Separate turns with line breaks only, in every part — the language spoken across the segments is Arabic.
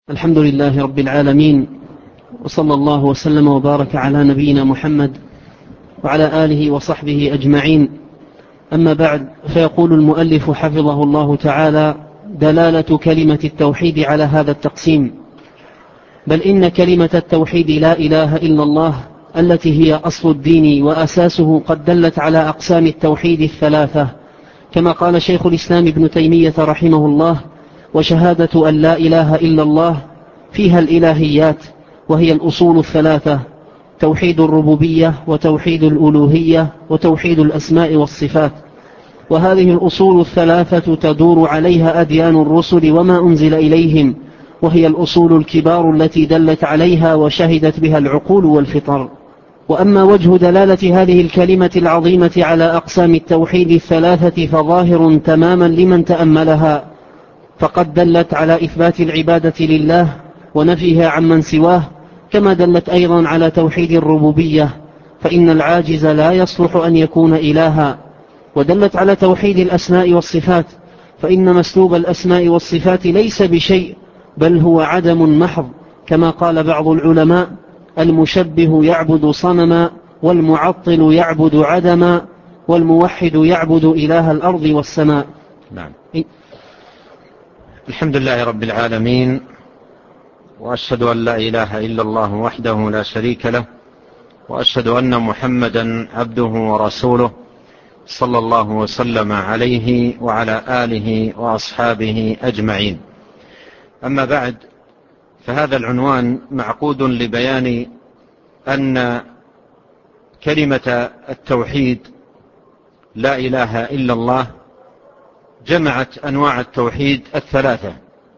الحمد لله رب العالمين، وصلى الله وسلم وبارك على نبينا محمد وعلى آله وصحبه أجمعين. أما بعد، فيقول المؤلف حفظه الله تعالى: دلالة كلمة التوحيد على هذا التقسيم. بل إن كلمة التوحيد لا إله إلا الله التي هي أصل الدين وأساسه قد دلت على أقسام التوحيد الثلاثة، كما قال شيخ الإسلام ابن تيمية رحمه الله: وشهادة أن لا إله إلا الله فيها الإلهيات، وهي الأصول الثلاثة: توحيد الربوبية وتوحيد الألوهية وتوحيد الأسماء والصفات. وهذه الأصول الثلاثة تدور عليها أديان الرسل وما أنزل إليهم، وهي الأصول الكبار التي دلت عليها وشهدت بها العقول والفطر. وأما وجه دلالة هذه الكلمة العظيمة على أقسام التوحيد الثلاثة فظاهر تماما لمن تأملها، فقد دلت على إثبات العبادة لله ونفيها عمن سواه، كما دلت أيضا على توحيد الربوبية، فإن العاجز لا يصلح أن يكون إلها. ودلت على توحيد الأسماء والصفات، فإن مسلوب الأسماء والصفات ليس بشيء، بل هو عدم محض، كما قال بعض العلماء: المشبه يعبد صنما، والمعطل يعبد عدما، والموحد يعبد إله الأرض والسماء.
نعم. الحمد لله رب العالمين، وأشهد أن لا إله إلا الله وحده لا شريك له، وأشهد أن محمدا عبده ورسوله، صلى الله وسلم عليه وعلى آله وأصحابه أجمعين. أما بعد، فهذا العنوان معقود لبيان أن كلمة التوحيد لا إله إلا الله جمعت أنواع التوحيد الثلاثة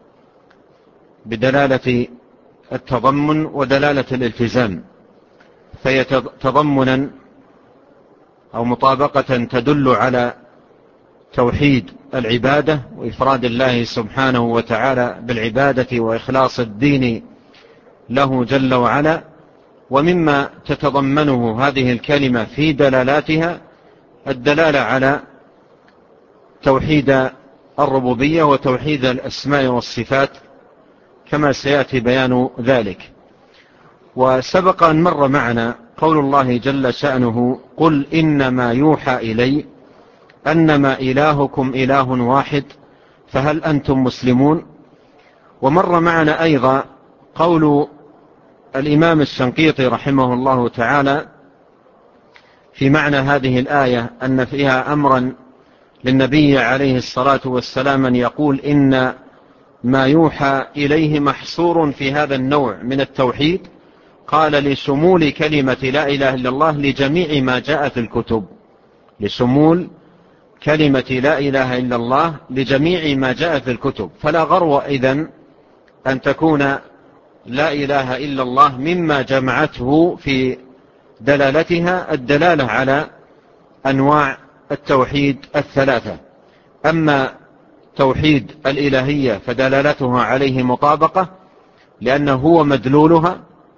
بدلالة التضمن ودلالة الالتزام، فهي تضمنا أو مطابقة تدل على توحيد العبادة وإفراد الله سبحانه وتعالى بالعبادة وإخلاص الدين له جل وعلا. ومما تتضمنه هذه الكلمة في دلالاتها الدلالة على توحيد الربوبية وتوحيد الأسماء والصفات، كما سيأتي بيان ذلك. وسبق أن مر معنا قول الله جل شأنه: قل إنما يوحى إلي أنما إلهكم إله واحد فهل أنتم مسلمون. ومر معنا أيضا قول الإمام الشنقيطي رحمه الله تعالى في معنى هذه الآية أن فيها أمرا للنبي عليه الصلاة والسلام أن يقول إن ما يوحى إليه محصور في هذا النوع من التوحيد. قال: لشمول كلمة لا إله إلا الله لجميع ما جاء في الكتب، لشمول كلمة لا إله إلا الله لجميع ما جاء في الكتب. فلا غرو إذن أن تكون لا إله إلا الله مما جمعته في دلالتها الدلالة على أنواع التوحيد الثلاثة. أما توحيد الإلهية فدلالتها عليه مطابقة لأنه هو مدلولها،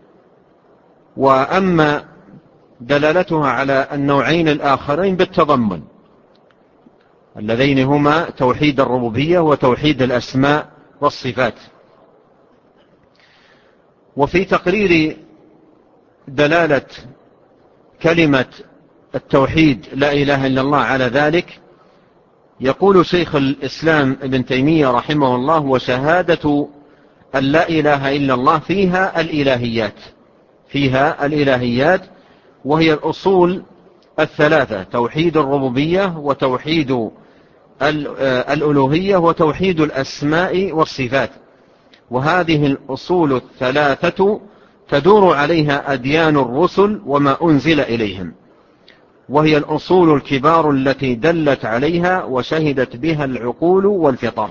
وأما دلالتها على النوعين الآخرين بالتضمن، اللذين هما توحيد الربوبية وتوحيد الأسماء والصفات. وفي تقرير دلالة كلمة التوحيد لا إله إلا الله على ذلك يقول شيخ الإسلام ابن تيمية رحمه الله: وشهادة أن لا إله إلا الله فيها الإلهيات، فيها الإلهيات، وهي الأصول الثلاثة: توحيد الربوبية وتوحيد الألوهية وتوحيد الأسماء والصفات. وهذه الأصول الثلاثة تدور عليها أديان الرسل وما أنزل إليهم، وهي الأصول الكبار التي دلت عليها وشهدت بها العقول والفطر.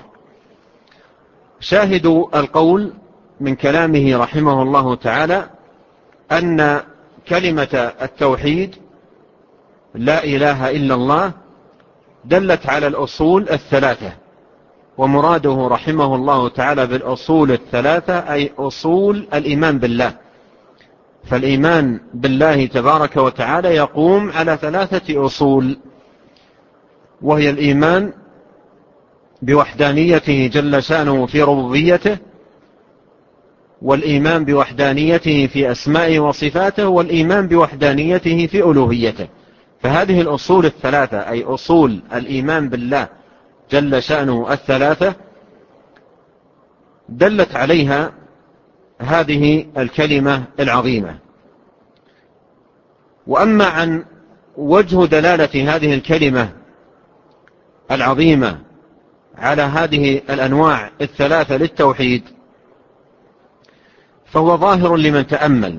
شاهد القول من كلامه رحمه الله تعالى أن كلمة التوحيد لا إله إلا الله دلت على الأصول الثلاثة، ومراده رحمه الله تعالى بالأصول الثلاثة أي أصول الإيمان بالله. فالإيمان بالله تبارك وتعالى يقوم على ثلاثة أصول، وهي الإيمان بوحدانيته جل شأنه في ربوبيته، والإيمان بوحدانيته في أسمائه وصفاته، والإيمان بوحدانيته في ألوهيته. فهذه الأصول الثلاثة، أي أصول الإيمان بالله جل شأنه الثلاثة، دلت عليها هذه الكلمة العظيمة. وأما عن وجه دلالة هذه الكلمة العظيمة على هذه الأنواع الثلاثة للتوحيد، فهو ظاهر لمن تأمل،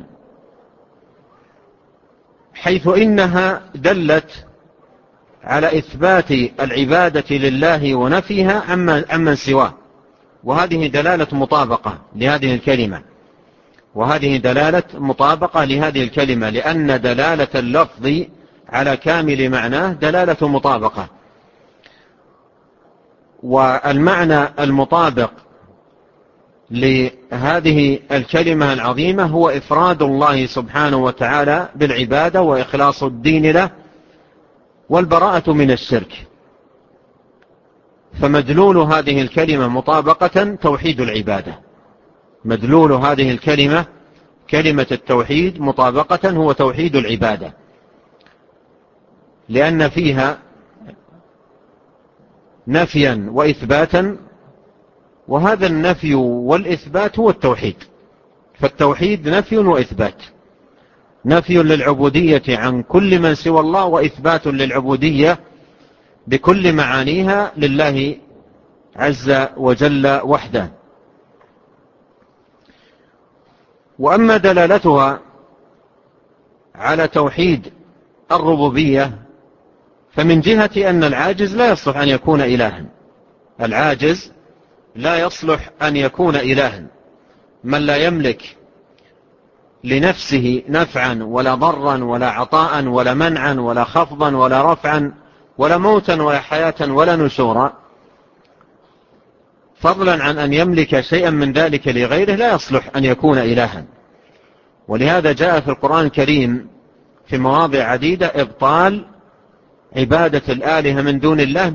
حيث إنها دلت على إثبات العبادة لله ونفيها عمن سواه، وهذه دلالة مطابقة لهذه الكلمة، وهذه دلالة مطابقة لهذه الكلمة، لأن دلالة اللفظ على كامل معناه دلالة مطابقة. والمعنى المطابق لهذه الكلمة العظيمة هو إفراد الله سبحانه وتعالى بالعبادة وإخلاص الدين له والبراءة من الشرك. فمدلول هذه الكلمة مطابقة توحيد العبادة، مدلول هذه الكلمة كلمة التوحيد مطابقة هو توحيد العبادة، لأن فيها نفيا وإثباتا، وهذا النفي والإثبات هو التوحيد. فالتوحيد نفي وإثبات، نفي للعبودية عن كل من سوى الله، وإثبات للعبودية بكل معانيها لله عز وجل وحده. وأما دلالتها على توحيد الربوبية فمن جهة أن العاجز لا يصلح أن يكون إلها، العاجز لا يصلح أن يكون إلها، من لا يملك لنفسه نفعا ولا ضرا ولا عطاء ولا منعا ولا خفضا ولا رفعا ولا موتا ولا حياة ولا نشورا، فضلا عن أن يملك شيئا من ذلك لغيره، لا يصلح أن يكون إلها. ولهذا جاء في القرآن الكريم في مواضع عديدة إبطال عبادة الآلهة من دون الله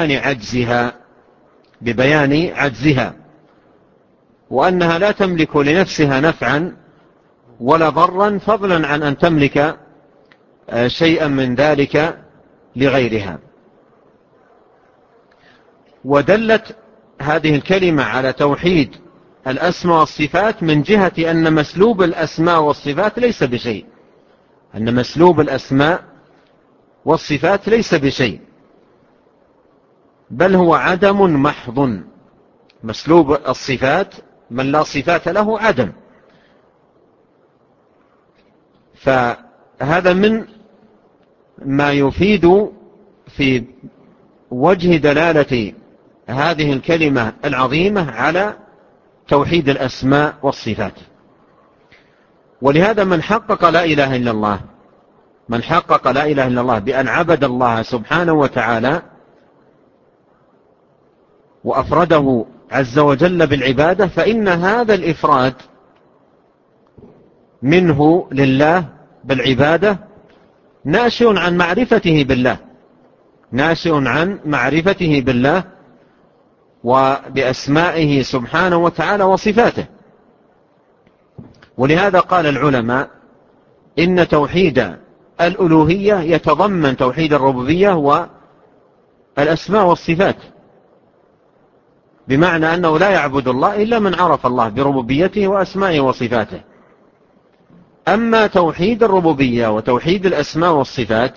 ببيان عجزها، وأنها لا تملك لنفسها نفعا ولا ضرا، فضلا عن أن تملك شيئا من ذلك لغيرها. ودلت هذه الكلمة على توحيد الأسماء والصفات من جهة أن مسلوب الأسماء والصفات ليس بشيء، أن مسلوب الأسماء والصفات ليس بشيء، بل هو عدم محض. مسلوب الصفات من لا صفات له عدم. فهذا من ما يفيد في وجه دلالة هذه الكلمة العظيمة على توحيد الأسماء والصفات. ولهذا من حقق لا إله إلا الله، من حقق لا إله إلا الله بأن عبد الله سبحانه وتعالى وأفرده عز وجل بالعبادة، فإن هذا الإفراد منه لله بالعبادة ناشئ عن معرفته بالله، ناشئ عن معرفته بالله وبأسمائه سبحانه وتعالى وصفاته. ولهذا قال العلماء إن توحيد الألوهية يتضمن توحيد الربوبية والأسماء والصفات، بمعنى أنه لا يعبد الله إلا من عرف الله بربوبيته وأسمائه وصفاته. أما توحيد الربوبية وتوحيد الأسماء والصفات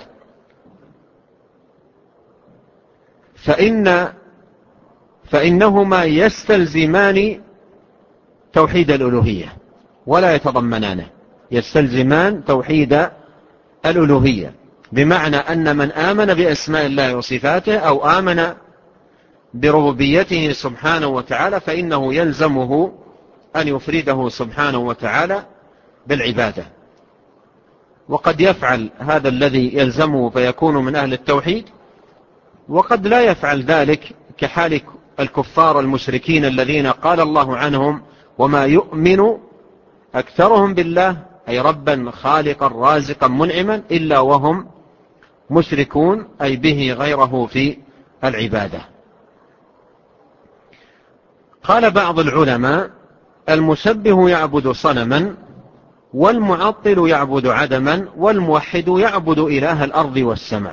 فإنهما يستلزمان توحيد الألوهية ولا يتضمنانه، يستلزمان توحيد الألوهية، بمعنى أن من آمن بأسماء الله وصفاته أو آمن بربوبيته سبحانه وتعالى فإنه يلزمه أن يفرده سبحانه وتعالى بالعبادة. وقد يفعل هذا الذي يلزمه فيكون من أهل التوحيد، وقد لا يفعل ذلك كحال الكفار المشركين الذين قال الله عنهم وما يؤمن أكثرهم بالله، أي ربا خالقا رازقا منعما، إلا وهم مشركون، أي به غيره في العبادة. قال بعض العلماء المشبه يعبد صنما، والمعطل يعبد عدما، والموحد يعبد إله الأرض والسماء.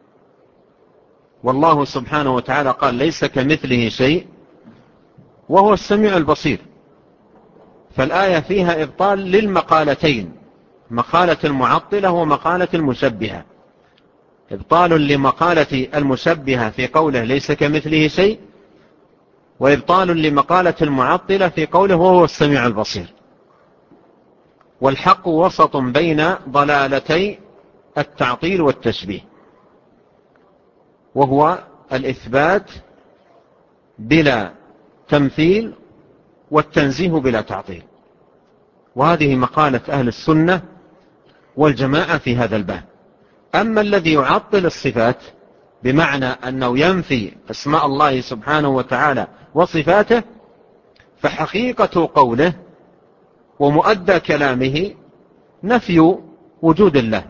والله سبحانه وتعالى قال ليس كمثله شيء وهو السميع البصير. فالآية فيها إبطال للمقالتين، مقالة المعطلة ومقالة المشبهة. إبطال لمقالة المشبهة في قوله ليس كمثله شيء، وإبطال لمقالة المعطلة في قوله وهو السميع البصير. والحق وسط بين ضلالتي التعطيل والتشبيه، وهو الإثبات بلا تمثيل والتنزيه بلا تعطيل. وهذه مقالة أهل السنة والجماعة في هذا الباب. أما الذي يعطل الصفات بمعنى أنه ينفي أسماء الله سبحانه وتعالى وصفاته، فحقيقة قوله ومؤدى كلامه نفي وجود الله.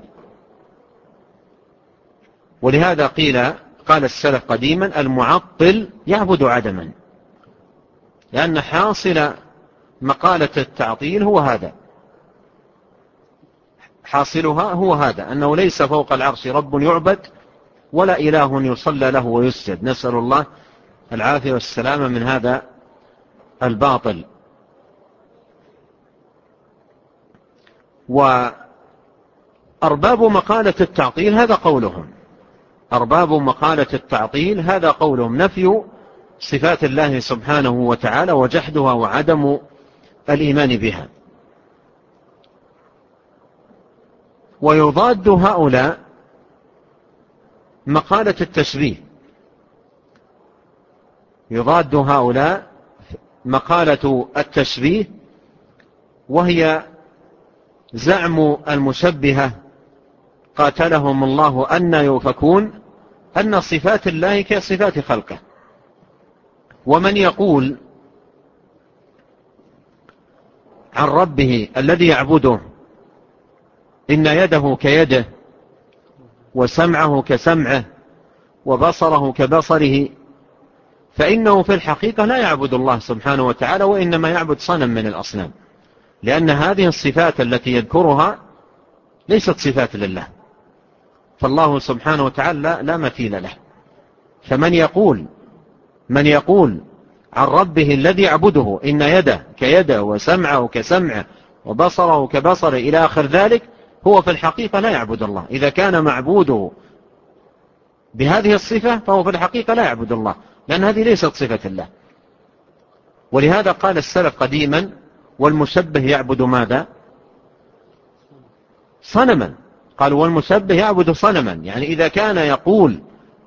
ولهذا قال السلف قديما المعطل يعبد عدما، لأن حاصل مقالة التعطيل هو هذا، حاصلها هو هذا، أنه ليس فوق العرش رب يعبد ولا إله يصلى له ويسجد. نسأل الله العافية والسلامة من هذا الباطل. وأرباب مقالة التعطيل هذا قولهم، أرباب مقالة التعطيل هذا قولهم، نفي صفات الله سبحانه وتعالى وجحدها وعدم الإيمان بها. ويضاد هؤلاء مقالة التشبيه، يضاد هؤلاء مقالة التشبيه، وهي زعم المشبهة قاتلهم الله أن يؤفكون أن صفات الله كصفات خلقه. ومن يقول عن ربه الذي يعبده إن يده كيده وسمعه كسمعه وبصره كبصره، فإنه في الحقيقة لا يعبد الله سبحانه وتعالى، وإنما يعبد صنم من الأصنام، لأن هذه الصفات التي يذكرها ليست صفات لله، فالله سبحانه وتعالى لا مثيل له. فمن يقول عن ربه الذي يعبده إن يده كيده وسمعه كسمعه وبصره كبصره إلى آخر ذلك، هو في الحقيقة لا يعبد الله. إذا كان معبوده بهذه الصفة فهو في الحقيقة لا يعبد الله، لأن هذه ليست صفة الله. ولهذا قال السلف قديما والمشبه يعبد ماذا؟ صنما. قالوا والمشبه يعبد صنما، يعني إذا كان يقول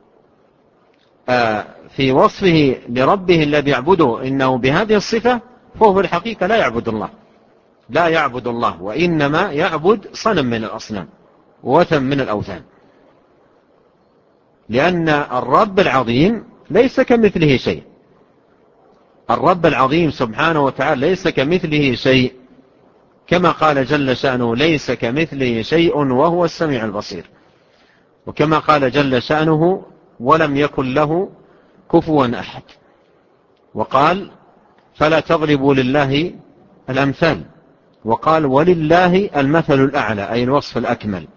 في وصفه لربه الذي يعبده إنه بهذه الصفة، فهو في الحقيقة لا يعبد الله، لا يعبد الله، وإنما يعبد صنم من الأصنام ووثن من الأوثان. لأن الرب العظيم ليس كمثله شيء، الرب العظيم سبحانه وتعالى ليس كمثله شيء، كما قال جل شأنه ليس كمثله شيء وهو السميع البصير، وكما قال جل شأنه ولم يكن له كفوا أحد. وقال فلا تضربوا لله الأمثال، وقال ولله المثل الأعلى أي الوصف الأكمل.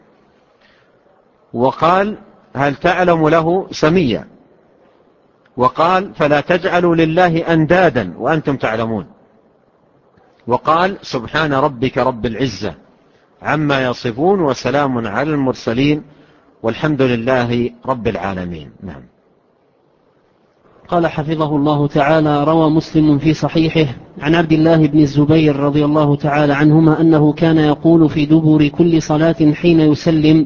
وقال هل تعلم له سميا، وقال فلا تجعلوا لله أندادا وأنتم تعلمون. وقال سبحان ربك رب العزة عما يصفون وسلام على المرسلين والحمد لله رب العالمين. نعم.
قال حفظه الله تعالى: روى مسلم في صحيحه عن عبد الله بن الزبير رضي الله تعالى عنهما أنه كان يقول في دبر كل صلاة حين يسلم: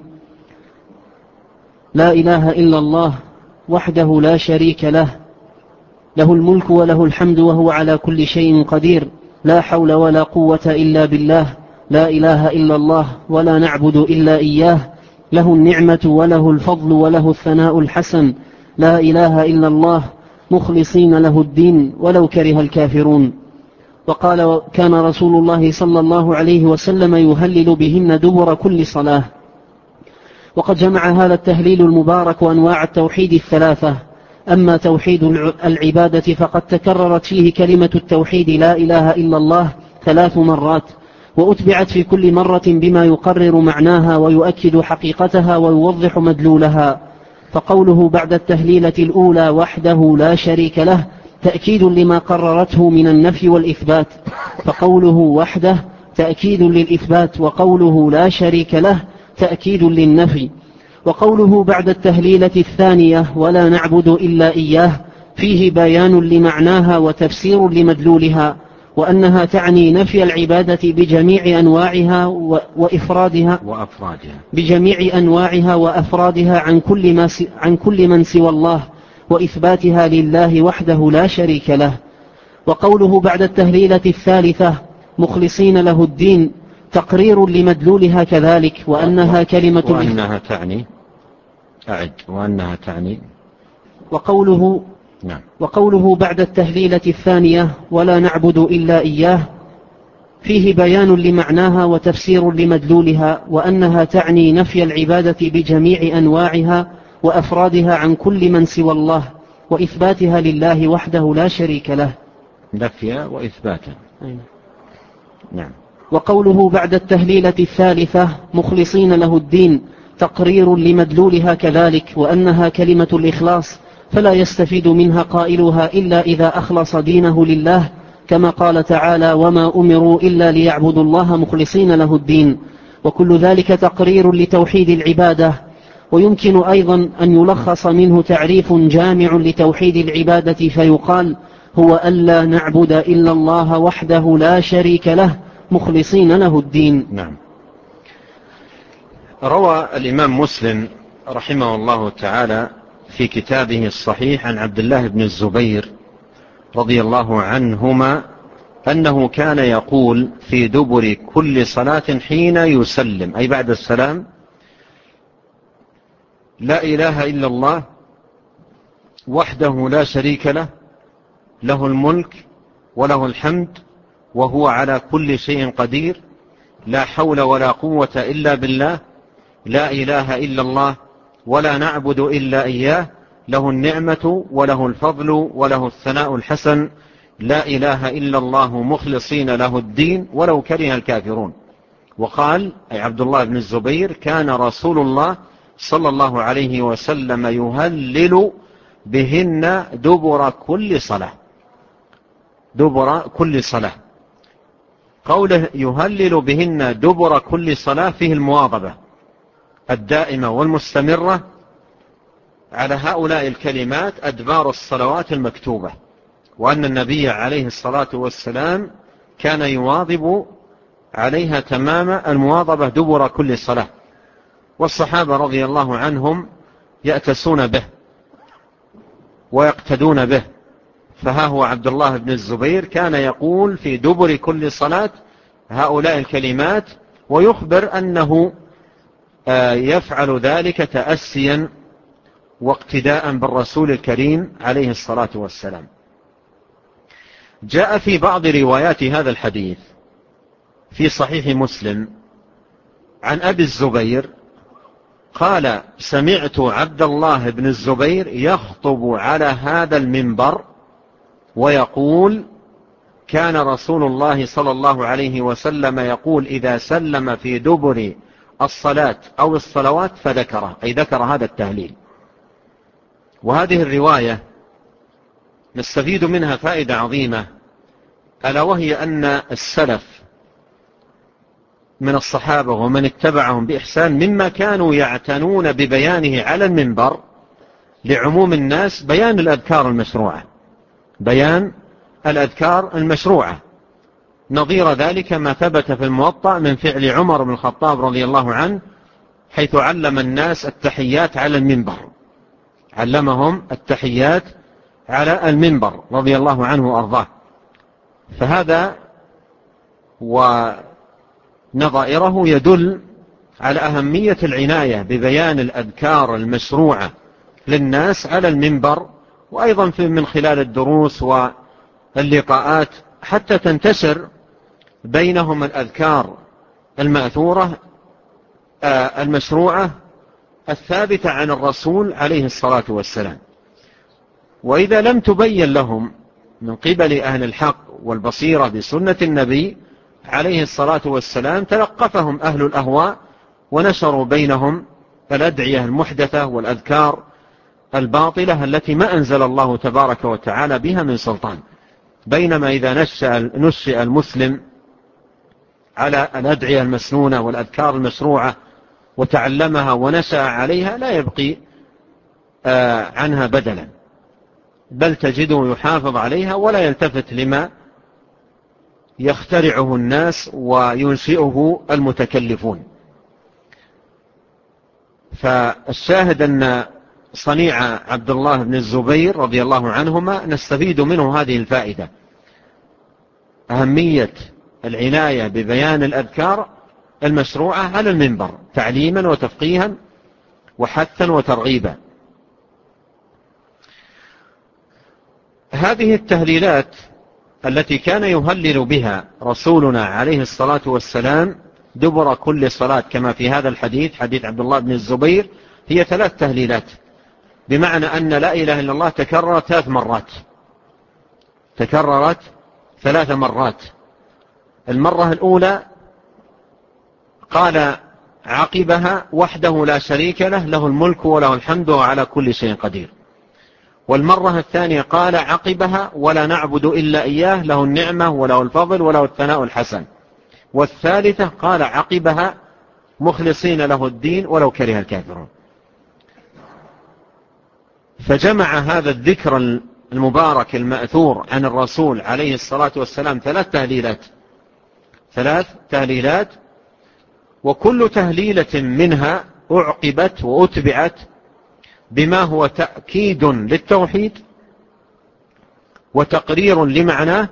لا إله إلا الله وحده لا شريك له، له الملك وله الحمد وهو على كل شيء قدير، لا حول ولا قوة إلا بالله، لا إله إلا الله ولا نعبد إلا إياه، له النعمة وله الفضل وله الثناء الحسن، لا إله إلا الله مخلصين له الدين ولو كره الكافرون. وقال: كان رسول الله صلى الله عليه وسلم يهلل بهن دبر كل صلاة. وقد جمع هذا التهليل المبارك أنواع التوحيد الثلاثة أما توحيد العبادة فقد تكررت فيه كلمة التوحيد لا إله إلا الله 3 مرات، وأتبعت في كل مرة بما يقرر معناها ويؤكد حقيقتها ويوضح مدلولها. فقوله بعد التهليلة الأولى وحده لا شريك له تأكيد لما قررته من النفي والإثبات، فقوله وحده تأكيد للإثبات، وقوله لا شريك له تأكيد للنفي. وقوله بعد التهليلة الثانية ولا نعبد إلا إياه فيه بيان لمعناها وتفسير لمدلولها، وأنها تعني نفي العبادة بجميع أنواعها وأفرادها عن كل من سوى الله، وإثباتها لله وحده لا شريك له. وقوله بعد التهليلة الثالثة مخلصين له الدين تقرير لمدلولها كذلك، وأنها كلمة
وأنها تعني
وقوله بعد التهليلة الثانية ولا نعبد إلا إياه فيه بيان لمعناها وتفسير لمدلولها، وأنها تعني نفي العبادة بجميع أنواعها وأفرادها عن كل من سوى الله، وإثباتها لله وحده لا شريك له.
نفيا وإثباتا. نعم.
وقوله بعد التهليلة الثالثة مخلصين له الدين تقرير لمدلولها كذلك، وأنها كلمة الإخلاص فلا يستفيد منها قائلها إلا إذا أخلص دينه لله، كما قال تعالى وما أمروا إلا ليعبدوا الله مخلصين له الدين. وكل ذلك تقرير لتوحيد العبادة. ويمكن أيضا أن يلخص منه تعريف جامع لتوحيد العبادة فيقال هو ألا نعبد إلا الله وحده لا شريك له مخلصين له الدين.
نعم. روى الإمام مسلم رحمه الله تعالى في كتابه الصحيح عن عبد الله بن الزبير رضي الله عنهما أنه كان يقول في دبر كل صلاة حين يسلم أي بعد السلام لا إله إلا الله وحده لا شريك له له الملك وله الحمد وهو على كل شيء قدير لا حول ولا قوة إلا بالله لا إله إلا الله ولا نعبد إلا إياه له النعمة وله الفضل وله الثناء الحسن لا إله إلا الله مخلصين له الدين ولو كره الكافرون. وقال أي عبد الله بن الزبير كان رسول الله صلى الله عليه وسلم يهلل بهن دبر كل صلاة. قوله يهلل بهن دبر كل صلاة فيه المواظبة الدائمة والمستمرة على هؤلاء الكلمات أدبار الصلوات المكتوبة، وأن النبي عليه الصلاة والسلام كان يواظب عليها تمام المواظبة دبر كل صلاة، والصحابة رضي الله عنهم يأتسون به ويقتدون به. فها هو عبد الله بن الزبير كان يقول في دبر كل صلاة هؤلاء الكلمات، ويخبر أنه يفعل ذلك تأسيا واقتداء بالرسول الكريم عليه الصلاة والسلام. جاء في بعض روايات هذا الحديث في صحيح مسلم عن أبي الزبير قال سمعت عبد الله بن الزبير يخطب على هذا المنبر ويقول كان رسول الله صلى الله عليه وسلم يقول إذا سلم في دبر الصلاة أو الصلوات فذكره أي ذكر هذا التهليل. وهذه الرواية نستفيد منها فائدة عظيمة، ألا وهي أن السلف من الصحابة ومن اتبعهم بإحسان مما كانوا يعتنون ببيانه على المنبر لعموم الناس بيان الأذكار المشروعة نظير ذلك ما ثبت في الموطأ من فعل عمر بن الخطاب رضي الله عنه حيث علم الناس التحيات على المنبر، علمهم التحيات على المنبر رضي الله عنه وأرضاه. فهذا ونظائره يدل على أهمية العناية ببيان الأذكار المشروعة للناس على المنبر، وأيضا من خلال الدروس واللقاءات حتى تنتشر بينهم الأذكار المأثورة المشروعة الثابتة عن الرسول عليه الصلاة والسلام. وإذا لم تبين لهم من قبل أهل الحق والبصيرة بسنة النبي عليه الصلاة والسلام تلقفهم أهل الأهواء ونشروا بينهم الأدعية المحدثة والأذكار الباطلة التي ما أنزل الله تبارك وتعالى بها من سلطان. بينما إذا نشأ المسلم على الأدعية المسنونة والأذكار المشروعة وتعلمها ونشأ عليها لا يبقي عنها بدلا، بل تجده يحافظ عليها ولا يلتفت لما يخترعه الناس وينشئه المتكلفون. فالشاهد أن صنيع عبد الله بن الزبير رضي الله عنهما نستفيد منه هذه الفائدة: أهمية العناية ببيان الأذكار المشروعة على المنبر تعليما وتفقيها وحثا وترغيبا. هذه التهليلات التي كان يهلل بها رسولنا عليه الصلاة والسلام دبر كل صلاة كما في هذا الحديث، حديث عبد الله بن الزبير، هي 3 تهليلات، بمعنى أن لا إله إلا الله تكررت 3 مرات، تكررت 3 مرات. المرة الأولى قال عقبها: وحده لا شريك له، له الملك وله الحمد وعلى كل شيء قدير. والمرة الثانية قال عقبها: ولا نعبد إلا إياه، له النعمة وله الفضل وله الثناء الحسن. والثالثة قال عقبها: مخلصين له الدين ولو كره الكافرون. فجمع هذا الذكر المبارك المأثور عن الرسول عليه الصلاة والسلام 3 تهليلات، وكل تهليلة منها أعقبت وأتبعت بما هو تأكيد للتوحيد وتقرير لمعناه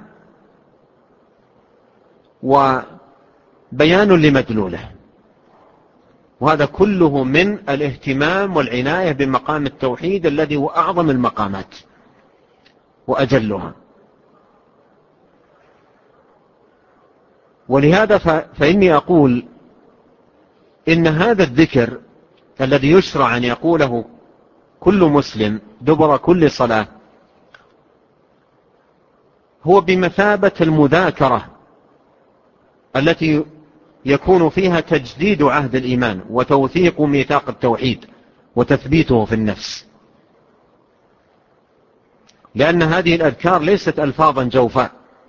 وبيان لمدلوله. وهذا كله من الاهتمام والعناية بمقام التوحيد الذي هو أعظم المقامات وأجلها. ولهذا فإني أقول إن هذا الذكر الذي يشرع أن يقوله كل مسلم دبر كل صلاة هو بمثابة المذاكرة التي يكون فيها تجديد عهد الإيمان وتوثيق ميثاق التوحيد وتثبيته في النفس، لأن هذه الأذكار ليست ألفاظا جوفاء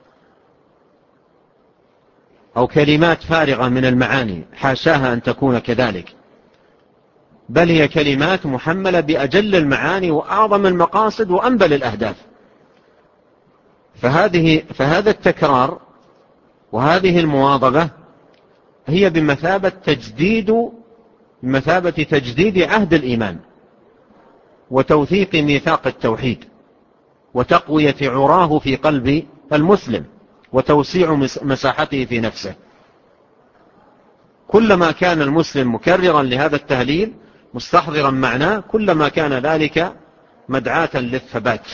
أو كلمات فارغة من المعاني، حاشاها أن تكون كذلك، بل هي كلمات محملة بأجل المعاني وأعظم المقاصد وأنبل الأهداف. فهذا التكرار وهذه المواظبة هي بمثابة تجديد عهد الإيمان وتوثيق ميثاق التوحيد وتقوية عراه في قلب المسلم وتوسيع مساحته في نفسه. كلما كان المسلم مكررا لهذا التهليل مستحضرا معناه كلما كان ذلك مدعاة للثبات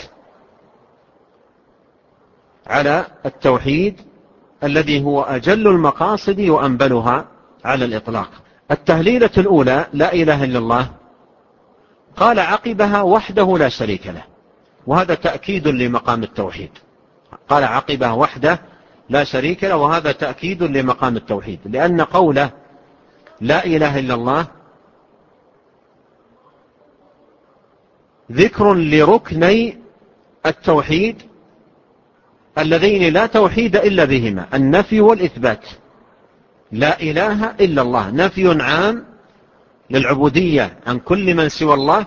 على التوحيد الذي هو أجل المقاصد وأنبلها على الإطلاق. التهليلة الأولى لا إله إلا الله قال عقبها: وحده لا شريك له، وهذا تأكيد لمقام التوحيد. قال عقبها: وحده لا شريك له، وهذا تأكيد لمقام التوحيد، لأن قوله لا إله إلا الله ذكر لركني التوحيد اللذين لا توحيد إلا بهما، النفي والإثبات. لا إله إلا الله نفي عام للعبودية عن كل من سوى الله،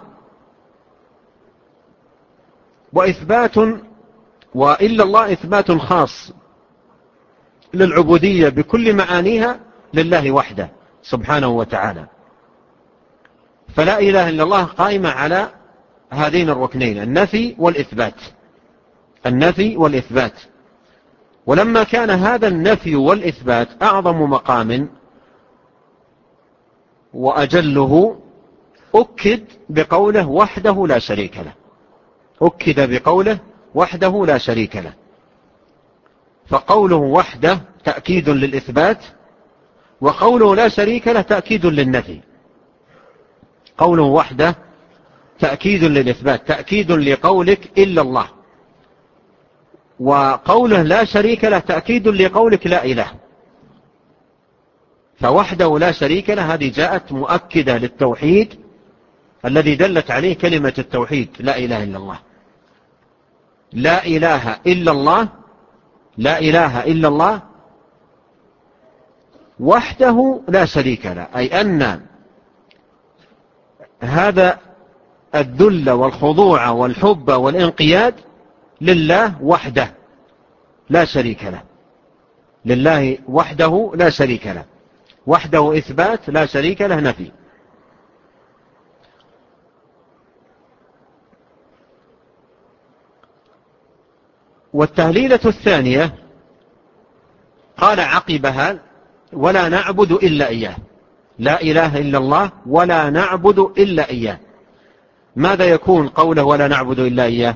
وإثبات وإلا الله إثبات خاص للعبودية بكل معانيها لله وحده سبحانه وتعالى. فلا إله إلا الله قائمة على هذين الركنين، النفي والإثبات. ولما كان هذا النفي والإثبات أعظم مقام وأجله أكد بقوله وحده لا شريك له، أكد بقوله وحده لا شريك له. فقوله وحده تأكيد للإثبات، وقوله لا شريك له تأكيد للنفي. قوله وحده تأكيد للإثبات، تأكيد لقولك إلا الله، وقوله لا شريك له تأكيد لقولك لا إله. فوحده لا شريك له هذه جاءت مؤكدة للتوحيد الذي دلت عليه كلمة التوحيد لا إله إلا الله. لا إله إلا الله، لا إله إلا الله وحده لا شريك له، أي أن هذا الذل والخضوع والحب والانقياد لله وحده لا شريك له، لله وحده لا شريك له، وحده إثبات، لا شريك له نفي. والتهليلة الثانية قال عقبها ولا نعبد إلا إياه، لا إله إلا الله ولا نعبد إلا إياه. ماذا يكون قوله ولا نعبد إلا إياه؟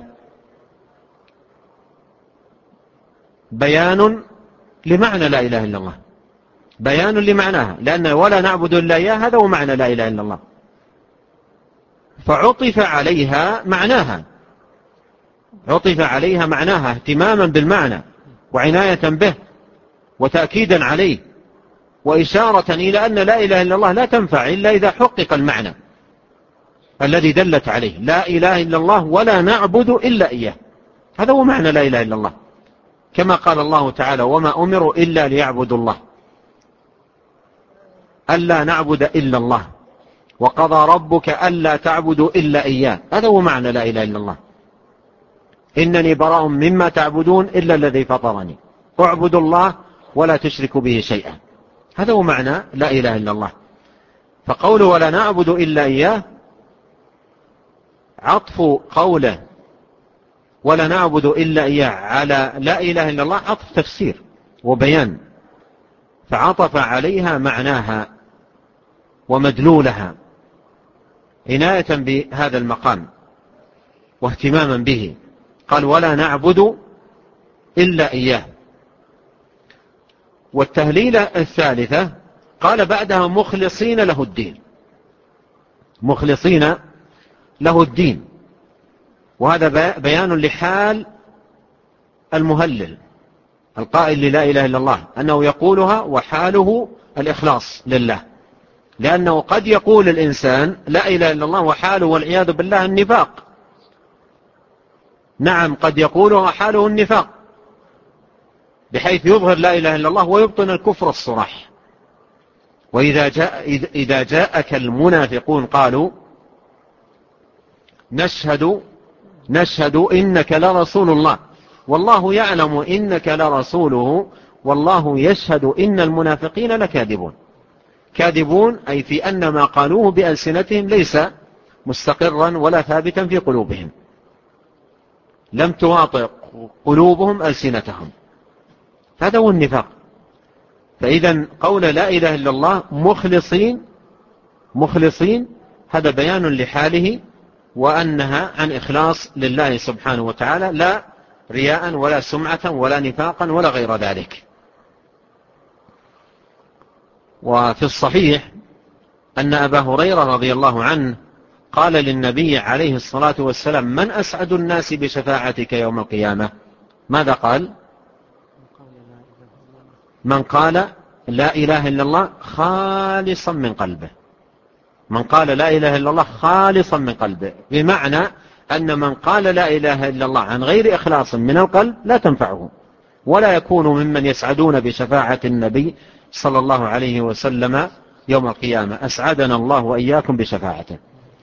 بيان لمعنى لا إله إلا الله، بيان لمعناها، لأن ولا نعبد إلا إياه هذا هو معنى لا إله إلا الله، فعطف عليها معناها، عطف عليها معناها اهتماما بالمعنى وعناية به وتأكيدا عليه وإشارة إلى أن لا إله إلا الله لا تنفع إلا إذا حقق المعنى الذي دلت عليه، لا إله إلا الله ولا نعبد إلا إياه، هذا هو معنى لا إله إلا الله، كما قال الله تعالى وما أمروا إلا ليعبدوا الله، ألا نعبد إلا الله، وقضى ربك ألا تعبدوا إلا إياه، هذا هو معنى لا إله إلا الله. إنني براء مما تعبدون إلا الذي فطرني، اعبدوا الله ولا تشركوا به شيئا، هذا هو معنى لا إله إلا الله. فقوله ولا نعبد إلا إياه عطف قوله ولا نعبد إلا إياه على لا إله إلا الله عطف تفسير وبيان، فعطف عليها معناها ومدلولها عناية بهذا المقام واهتماما به، قال ولا نعبد إلا إياه. والتهليلة الثالثة قال بعدها مخلصين له الدين، مخلصين له الدين، وهذا بيان لحال المهلل القائل للا إله إلا الله، أنه يقولها وحاله الإخلاص لله، لأنه قد يقول الإنسان لا إله إلا الله وحاله والعياذ بالله النفاق، نعم قد يقولها حاله النفاق بحيث يظهر لا إله إلا الله ويبطن الكفر الصراح. وإذا جاءك المنافقون قالوا نشهد إنك لرسول الله والله يعلم إنك لرسوله والله يشهد إن المنافقين لكاذبون. كاذبون أي في أن ما قالوه بألسنتهم ليس مستقرا ولا ثابتا في قلوبهم، لم تواطئ قلوبهم ألسنتهم، هذا هو النفاق. فإذا قول لا إله إلا الله مخلصين هذا بيان لحاله وأنها عن إخلاص لله سبحانه وتعالى، لا رياء ولا سمعة ولا نفاقا ولا غير ذلك. وفي الصحيح أن أبا هريرة رضي الله عنه قال للنبي عليه الصلاة والسلام من أسعد الناس بشفاعتك يوم القيامة؟ ماذا قال؟ من قال لا إله إلا الله خالصا من قلبه، من قال لا إله إلا الله خالصا من قلبه، بمعنى أن من قال لا إله إلا الله عن غير إخلاص من القلب لا تنفعه ولا يكون ممن يسعدون بشفاعة النبي صلى الله عليه وسلم يوم القيامة، أسعدنا الله وإياكم بشفاعته.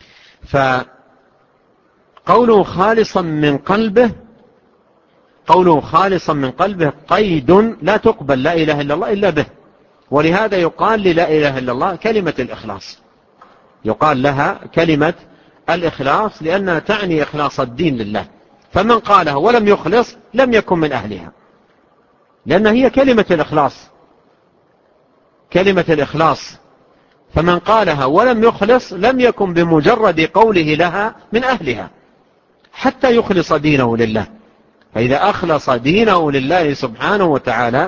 فقوله خالصا من قلبه، قوله خالصا من قلبه قيد لا تقبل لا إله إلا الله إلا به، ولهذا يقال للا إله إلا الله كلمة الإخلاص، يقال لها كلمة الإخلاص لأنها تعني إخلاص الدين لله، فمن قالها ولم يخلص لم يكن من أهلها، لأن هي كلمة الإخلاص، كلمة الإخلاص، فمن قالها ولم يخلص لم يكن بمجرد قوله لها من أهلها حتى يخلص دينه لله. فإذا أخلص دينه لله سبحانه وتعالى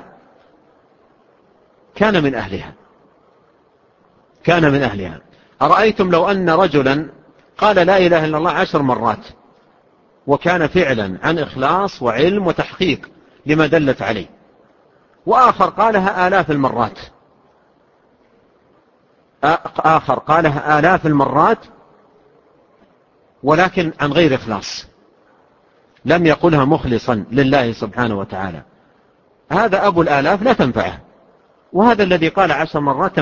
كان من أهلها، كان من أهلها. أرأيتم لو أن رجلا قال لا إله إلا الله 10 مرات، وكان فعلا عن إخلاص وعلم وتحقيق لما دلت عليه. وآخر قالها آلاف المرات، آخر قالها آلاف المرات ولكن عن غير إخلاص، لم يقلها مخلصا لله سبحانه وتعالى. هذا أبو الآلاف لا تنفعه، وهذا الذي قال 10 مرات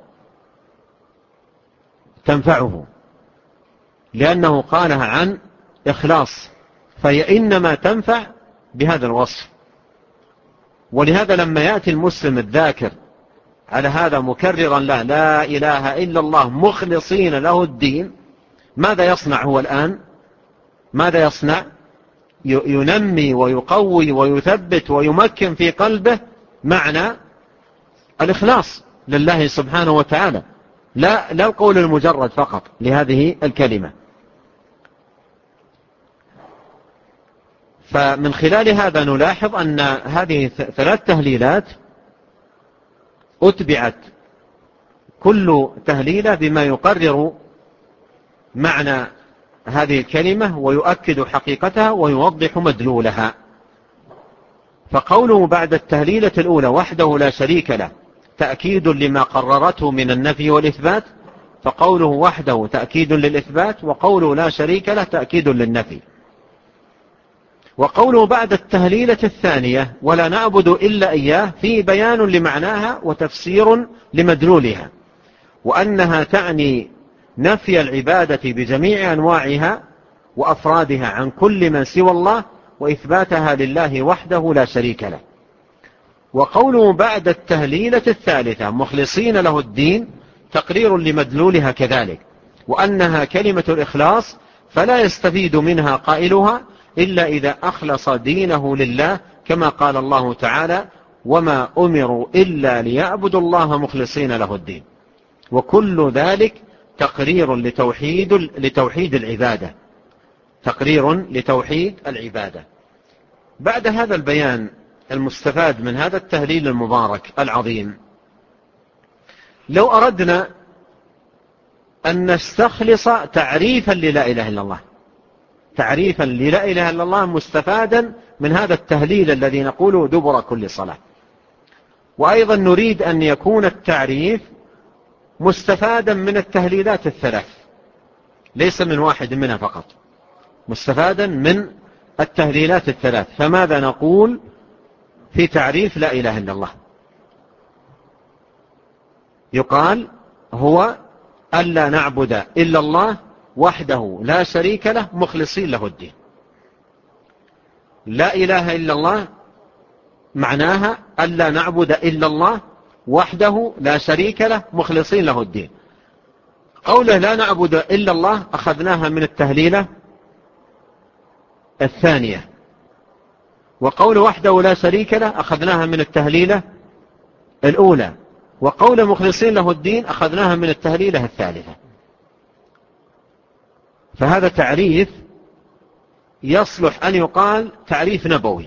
تنفعه لأنه قالها عن إخلاص، فهي إنما تنفع بهذا الوصف. ولهذا لما يأتي المسلم الذاكر على هذا مكررا له لا إله إلا الله مخلصين له الدين، ماذا يصنع هو الآن؟ ماذا يصنع؟ ينمي ويقوي ويثبت ويمكن في قلبه معنى الإخلاص لله سبحانه وتعالى، لا القول المجرد فقط لهذه الكلمة. فمن خلال هذا نلاحظ أن هذه 3 تهليلات أتبعت كل تهليلة بما يقرر معنى هذه الكلمة ويؤكد حقيقتها ويوضح مدلولها. فقوله بعد التهليلة الأولى وحده لا شريك له تأكيد لما قررته من النفي والإثبات، فقوله وحده تأكيد للإثبات، وقوله لا شريك له تأكيد للنفي. وقوله بعد التهليلة الثانية ولا نعبد إلا إياه فيه بيان لمعناها وتفسير لمدلولها، وأنها تعني نفي العبادة بجميع أنواعها وأفرادها عن كل من سوى الله، وإثباتها لله وحده لا شريك له. وقوله بعد التهليلة الثالثة مخلصين له الدين تقرير لمدلولها كذلك، وأنها كلمة الإخلاص فلا يستفيد منها قائلها إلا إذا أخلص دينه لله، كما قال الله تعالى وما أمروا إلا ليعبدوا الله مخلصين له الدين. وكل ذلك تقرير لتوحيد العبادة، تقرير لتوحيد العبادة. بعد هذا البيان المستفاد من هذا التهليل المبارك العظيم، لو أردنا أن نستخلص تعريفا للا إله إلا الله، تعريفا للا إله إلا الله مستفادا من هذا التهليل الذي نقوله دبر كل صلاة، وأيضا نريد أن يكون التعريف مستفادا من التهليلات 3 ليس من واحد منها فقط، مستفادا من التهليلات 3. فماذا نقول في تعريف لا إله إلا الله؟ يقال هو ألا نعبد إلا الله وحده لا شريك له مخلصين له الدين. لا إله إلا الله معناها ألا نعبد إلا الله وحده لا شريك له مخلصين له الدين. قوله لا نعبد إلا الله أخذناها من التهليلة الثانية، وقول وحده لا شريك له أخذناها من التهليلة الأولى، وقول مخلصين له الدين أخذناها من التهليلة الثالثة. فهذا تعريف يصلح أن يقال تعريف نبوي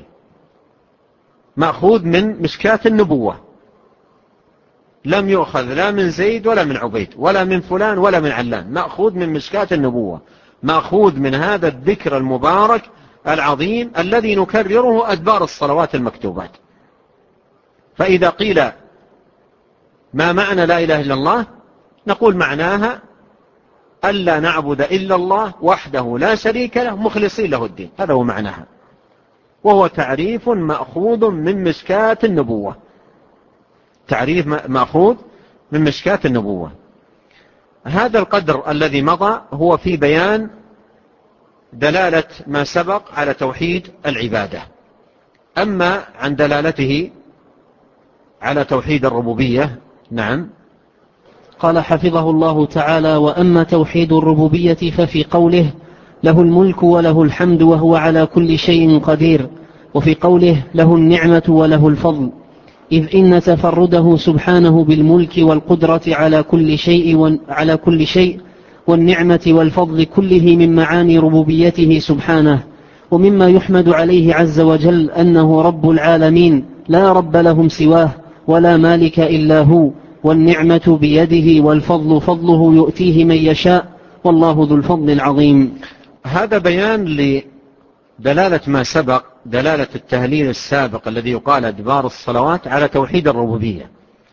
مأخوذ من مشكاة النبوة، لم يؤخذ لا من زيد ولا من عبيد ولا من فلان ولا من علان، مأخوذ من مشكاة النبوة، مأخوذ من هذا الذكر المبارك العظيم الذي نكرره أدبار الصلوات المكتوبات. فإذا قيل ما معنى لا إله إلا الله نقول معناها ألا نعبد إلا الله وحده لا شريك له مخلصين له الدين، هذا هو معناها، وهو تعريف مأخوذ من مشكاة النبوة، تعريف مأخوذ من مشكاة النبوة. هذا القدر الذي مضى هو في بيان دلالة ما سبق على توحيد العبادة. أما عن دلالته على توحيد الربوبية، نعم.
قال حفظه الله تعالى: وأما توحيد الربوبية ففي قوله له الملك وله الحمد وهو على كل شيء قدير، وفي قوله له النعمة وله الفضل، إذ إن تفرده سبحانه بالملك والقدرة على كل شيء والنعمة والفضل كله من معاني ربوبيته سبحانه. ومما يحمد عليه عز وجل أنه رب العالمين لا رب لهم سواه ولا مالك إلا هو، والنعمة بيده والفضل فضله يؤتيه من يشاء، والله ذو الفضل العظيم.
هذا بيان لدلالة ما سبق، دلالة التهليل السابق الذي يقال أدبار الصلوات على توحيد الربوبية،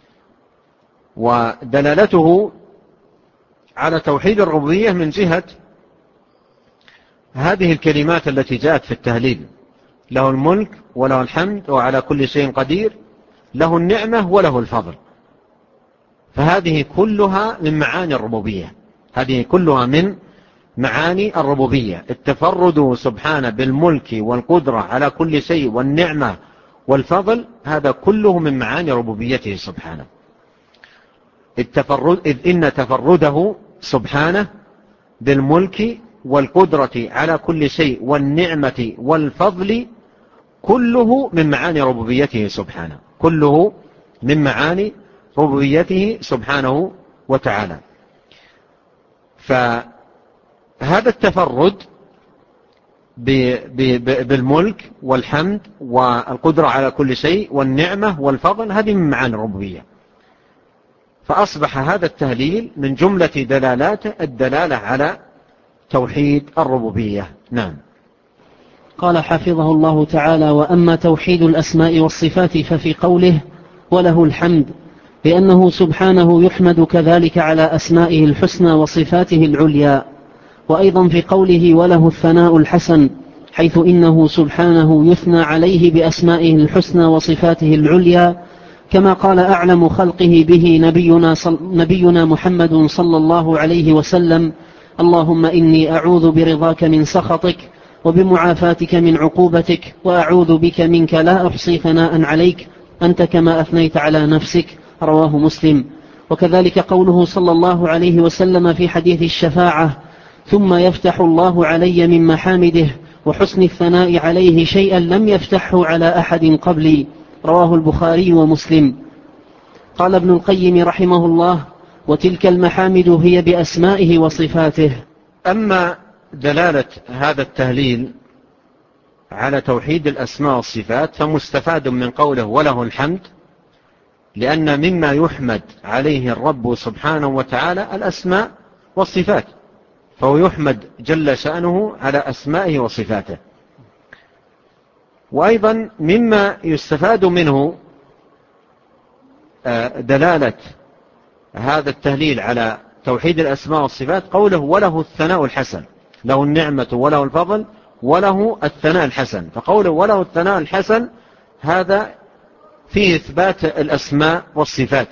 ودلالته على توحيد الربوبية من جهة هذه الكلمات التي جاءت في التهليل: له الملك وله الحمد وعلى كل شيء قدير، له النعمة وله الفضل. فهذه كلها من معاني الربوبية، هذه كلها من معاني الربوبية. التفرد سبحانه بالملك والقدرة على كل شيء والنعمة والفضل، هذا كله من معاني ربوبيته سبحانه. إذ إن تفرده سبحانه بالملك والقدرة على كل شيء والنعمة والفضل كله من معاني ربوبيته سبحانه، كله من معاني ربوبيته سبحانه وتعالى. فهذا التفرد بالملك والحمد والقدرة على كل شيء والنعمة والفضل، هذه من معاني الربوبية. فأصبح هذا التهليل من جملة دلالاته الدلالة على توحيد الربوبية. نعم.
قال حفظه الله تعالى: وأما توحيد الأسماء والصفات ففي قوله وله الحمد، لأنه سبحانه يحمد كذلك على أسمائه الحسنى وصفاته العليا، وأيضا في قوله وله الثناء الحسن، حيث إنه سبحانه يثنى عليه بأسمائه الحسنى وصفاته العليا، كما قال أعلم خلقه به نبينا محمد صلى الله عليه وسلم: اللهم إني أعوذ برضاك من سخطك وبمعافاتك من عقوبتك وأعوذ بك منك لا أحصي ثناء عليك أنت كما أثنيت على نفسك. رواه مسلم. وكذلك قوله صلى الله عليه وسلم في حديث الشفاعة: ثم يفتح الله علي من محامده وحسن الثناء عليه شيئا لم يفتحه على أحد قبلي. رواه البخاري ومسلم. قال ابن القيم رحمه الله: وتلك المحامد هي بأسمائه وصفاته.
أما دلالة هذا التهليل على توحيد الأسماء والصفات فمستفاد من قوله وله الحمد، لأن مما يحمد عليه الرب سبحانه وتعالى الأسماء والصفات، فهو يحمد جل شأنه على أسمائه وصفاته. وأيضا مما يستفاد منه دلالة هذا التهليل على توحيد الأسماء والصفات قوله وله الثناء الحسن، له النعمة وله الفضل وله الثناء الحسن. فقوله وله الثناء الحسن هذا فيه إثبات الأسماء والصفات،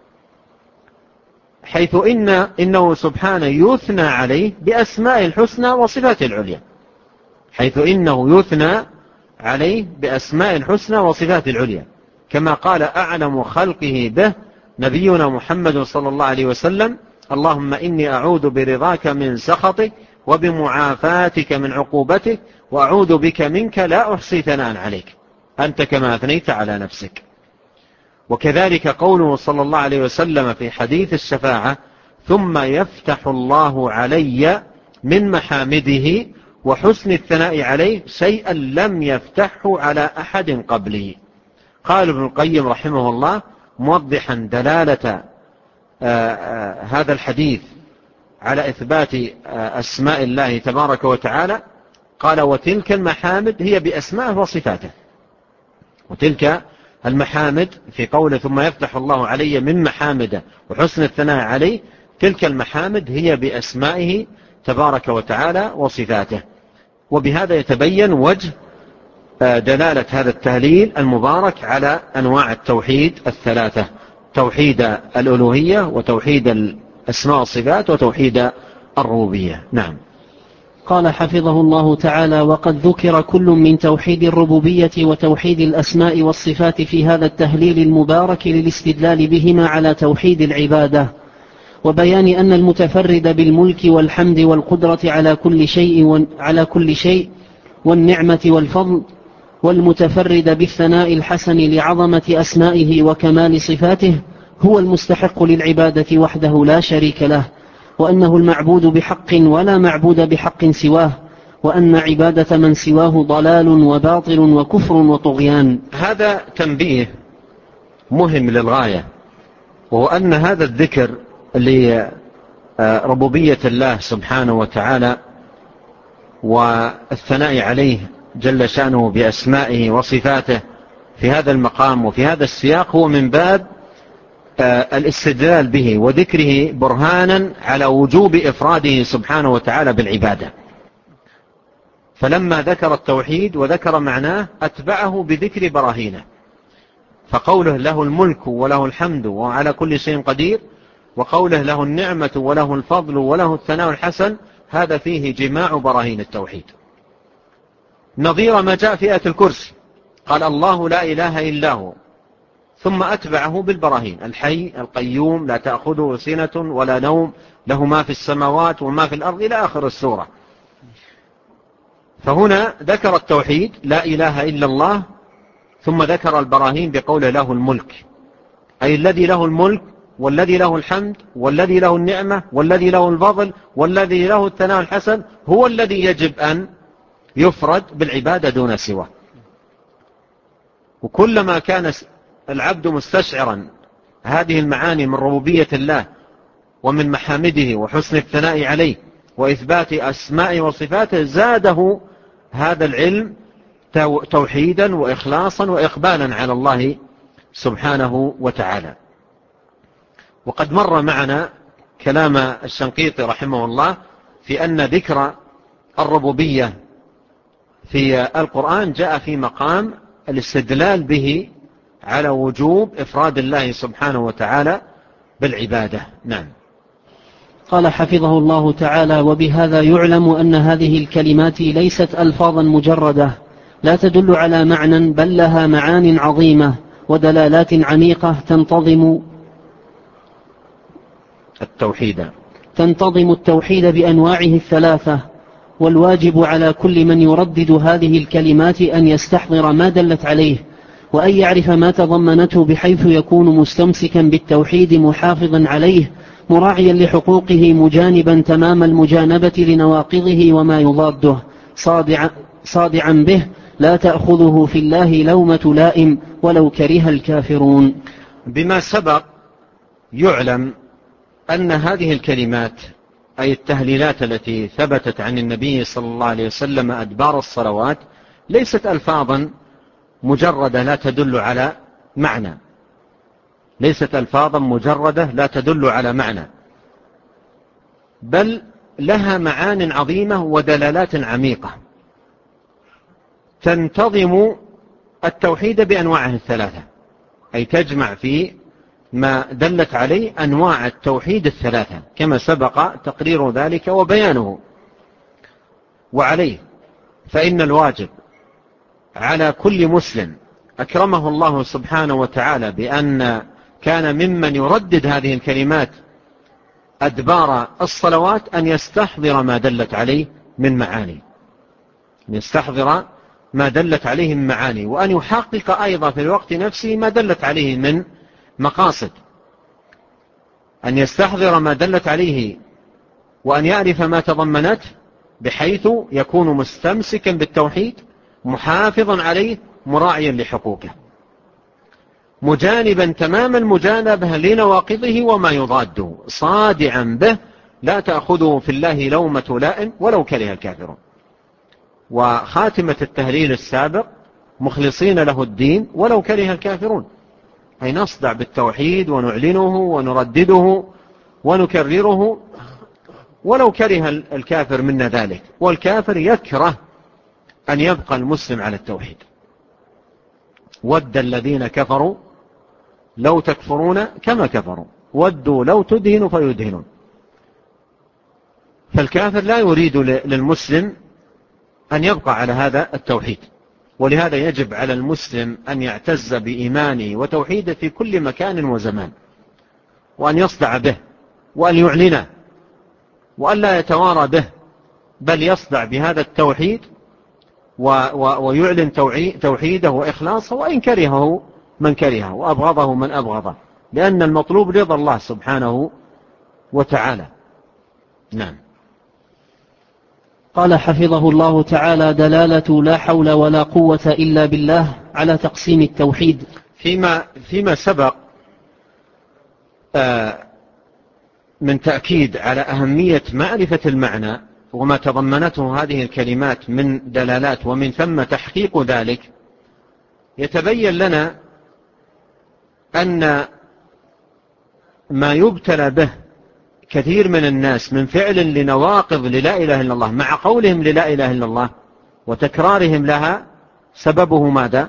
حيث إنه سبحانه يثنى عليه بأسماء الحسنى وصفاته العليا، حيث إنه يثنى عليه بأسماء الحسنى وصفاته العليا، كما قال أعلم خلقه به نبينا محمد صلى الله عليه وسلم: اللهم إني أعوذ برضاك من سخطك وبمعافاتك من عقوبتك وأعوذ بك منك لا أحصي ثناء عليك أنت كما أثنيت على نفسك. وكذلك قوله صلى الله عليه وسلم في حديث الشفاعة: ثم يفتح الله علي من محامده وحسن الثناء عليه شيئا لم يفتحه على أحد قبلي. قال ابن القيم رحمه الله موضحا دلالة هذا الحديث على إثبات أسماء الله تبارك وتعالى، قال: وتلك المحامد هي بأسمائه وصفاته. وتلك المحامد في قوله ثم يفتح الله علي من محامده وحسن الثناء عليه، تلك المحامد هي بأسمائه تبارك وتعالى وصفاته. وبهذا يتبين وجه دلالة هذا التهليل المبارك على أنواع التوحيد الثلاثة: توحيد الألوهية وتوحيد الأسماء والصفات وتوحيد الربوبية. نعم.
قال حفظه الله تعالى: وقد ذكر كل من توحيد الربوبية وتوحيد الأسماء والصفات في هذا التهليل المبارك للاستدلال بهما على توحيد العبادة، وبيان أن المتفرد بالملك والحمد والقدرة على كل شيء والنعمة والفضل، والمتفرد بالثناء الحسن لعظمة أسمائه وكمال صفاته، هو المستحق للعبادة وحده لا شريك له، وأنه المعبود بحق ولا معبود بحق سواه، وأن عبادة من سواه ضلال وباطل وكفر وطغيان.
هذا تنبيه مهم للغاية، وهو أن هذا الذكر ربوبية الله سبحانه وتعالى والثناء عليه جل شأنه بأسمائه وصفاته في هذا المقام وفي هذا السياق هو من باب الاستدلال به وذكره برهانا على وجوب إفراده سبحانه وتعالى بالعبادة. فلما ذكر التوحيد وذكر معناه أتبعه بذكر براهينه، فقوله له الملك وله الحمد وعلى كل شيء قدير، وقوله له النعمة وله الفضل وله الثناء الحسن، هذا فيه جماع براهين التوحيد، نظير ما جاء في آية الكرسي، قال الله لا إله إلا هو، ثم أتبعه بالبراهين: الحي القيوم لا تأخذه سنة ولا نوم، له ما في السماوات وما في الأرض، إلى آخر السورة. فهنا ذكر التوحيد لا إله إلا الله، ثم ذكر البراهين بقوله له الملك، أي الذي له الملك والذي له الحمد والذي له النعمة والذي له الفضل والذي له الثناء الحسن، هو الذي يجب أن يفرد بالعبادة دون سواه. وكلما كان العبد مستشعرا هذه المعاني من ربوبية الله ومن محامده وحسن الثناء عليه وإثبات أسمائه وصفاته، زاده هذا العلم توحيدا وإخلاصا وإقبالا على الله سبحانه وتعالى. وقد مر معنا كلام الشنقيطي رحمه الله في أن ذكر الربوبية في القرآن جاء في مقام الاستدلال به على وجوب إفراد الله سبحانه وتعالى بالعبادة. نعم.
قال حفظه الله تعالى: وبهذا يعلم أن هذه الكلمات ليست ألفاظا مجردة لا تدل على معنى، بل لها معان عظيمة ودلالات عميقة تنتظم التوحيد بأنواعه الثلاثة. والواجب على كل من يردد هذه الكلمات أن يستحضر ما دلت عليه، وأن يعرف ما تضمنته، بحيث يكون مستمسكا بالتوحيد محافظا عليه مراعيا لحقوقه، مجانبا تمام المجانبة لنواقضه وما يضاده، صادعا به، لا تأخذه في الله لومة لائم ولو كره الكافرون.
بما سبق يعلم أن هذه الكلمات أي التهليلات التي ثبتت عن النبي صلى الله عليه وسلم أدبار الصلوات ليست ألفاظا مجردة لا تدل على معنى، ليست ألفاظا مجردة لا تدل على معنى، بل لها معان عظيمة ودلالات عميقة تنتظم التوحيد بأنواعه الثلاثة، أي تجمع في ما دلت عليه أنواع التوحيد الثلاثة كما سبق تقرير ذلك وبيانه. وعليه فإن الواجب على كل مسلم أكرمه الله سبحانه وتعالى بأن كان ممن يردد هذه الكلمات أدبار الصلوات أن يستحضر ما دلت عليه من معاني، يستحضر ما دلت عليه من معاني، وأن يحقق أيضا في الوقت نفسه ما دلت عليه من مقاصد، أن يستحضر ما دلت عليه وأن يعرف ما تضمنته، بحيث يكون مستمسكا بالتوحيد محافظا عليه مراعيا لحقوقه، مجانبا تمام المجانبة لنواقضه وما يضاده، صادعا به، لا تأخذه في الله لومة لائم ولو كره الكافرون. وخاتمة التهليل السابق: مخلصين له الدين ولو كره الكافرون، أي نصدع بالتوحيد ونعلنه ونردده ونكرره ولو كره الكافر منا ذلك. والكافر يكره أن يبقى المسلم على التوحيد. ود الذين كفروا لو تكفرون كما كفروا ودوا لو تدهنوا فيدهنون. فالكافر لا يريد للمسلم أن يبقى على هذا التوحيد، ولهذا يجب على المسلم أن يعتز بإيمانه وتوحيده في كل مكان وزمان، وأن يصدع به وأن يعلنه وأن لا يتوارى به، بل يصدع بهذا التوحيد ويعلن توحيده وإخلاصه، وإن كرهه من كرهه وأبغضه من أبغضه، لأن المطلوب رضا الله سبحانه وتعالى. نعم.
قال حفظه الله تعالى: دلالة لا حول ولا قوة إلا بالله على تقسيم التوحيد.
فيما سبق من تأكيد على أهمية معرفة المعنى وما تضمنته هذه الكلمات من دلالات ومن ثم تحقيق ذلك، يتبين لنا أن ما يبتلى به كثير من الناس من فعل لنواقض للا إله إلا الله مع قولهم للا إله إلا الله وتكرارهم لها سببه ماذا؟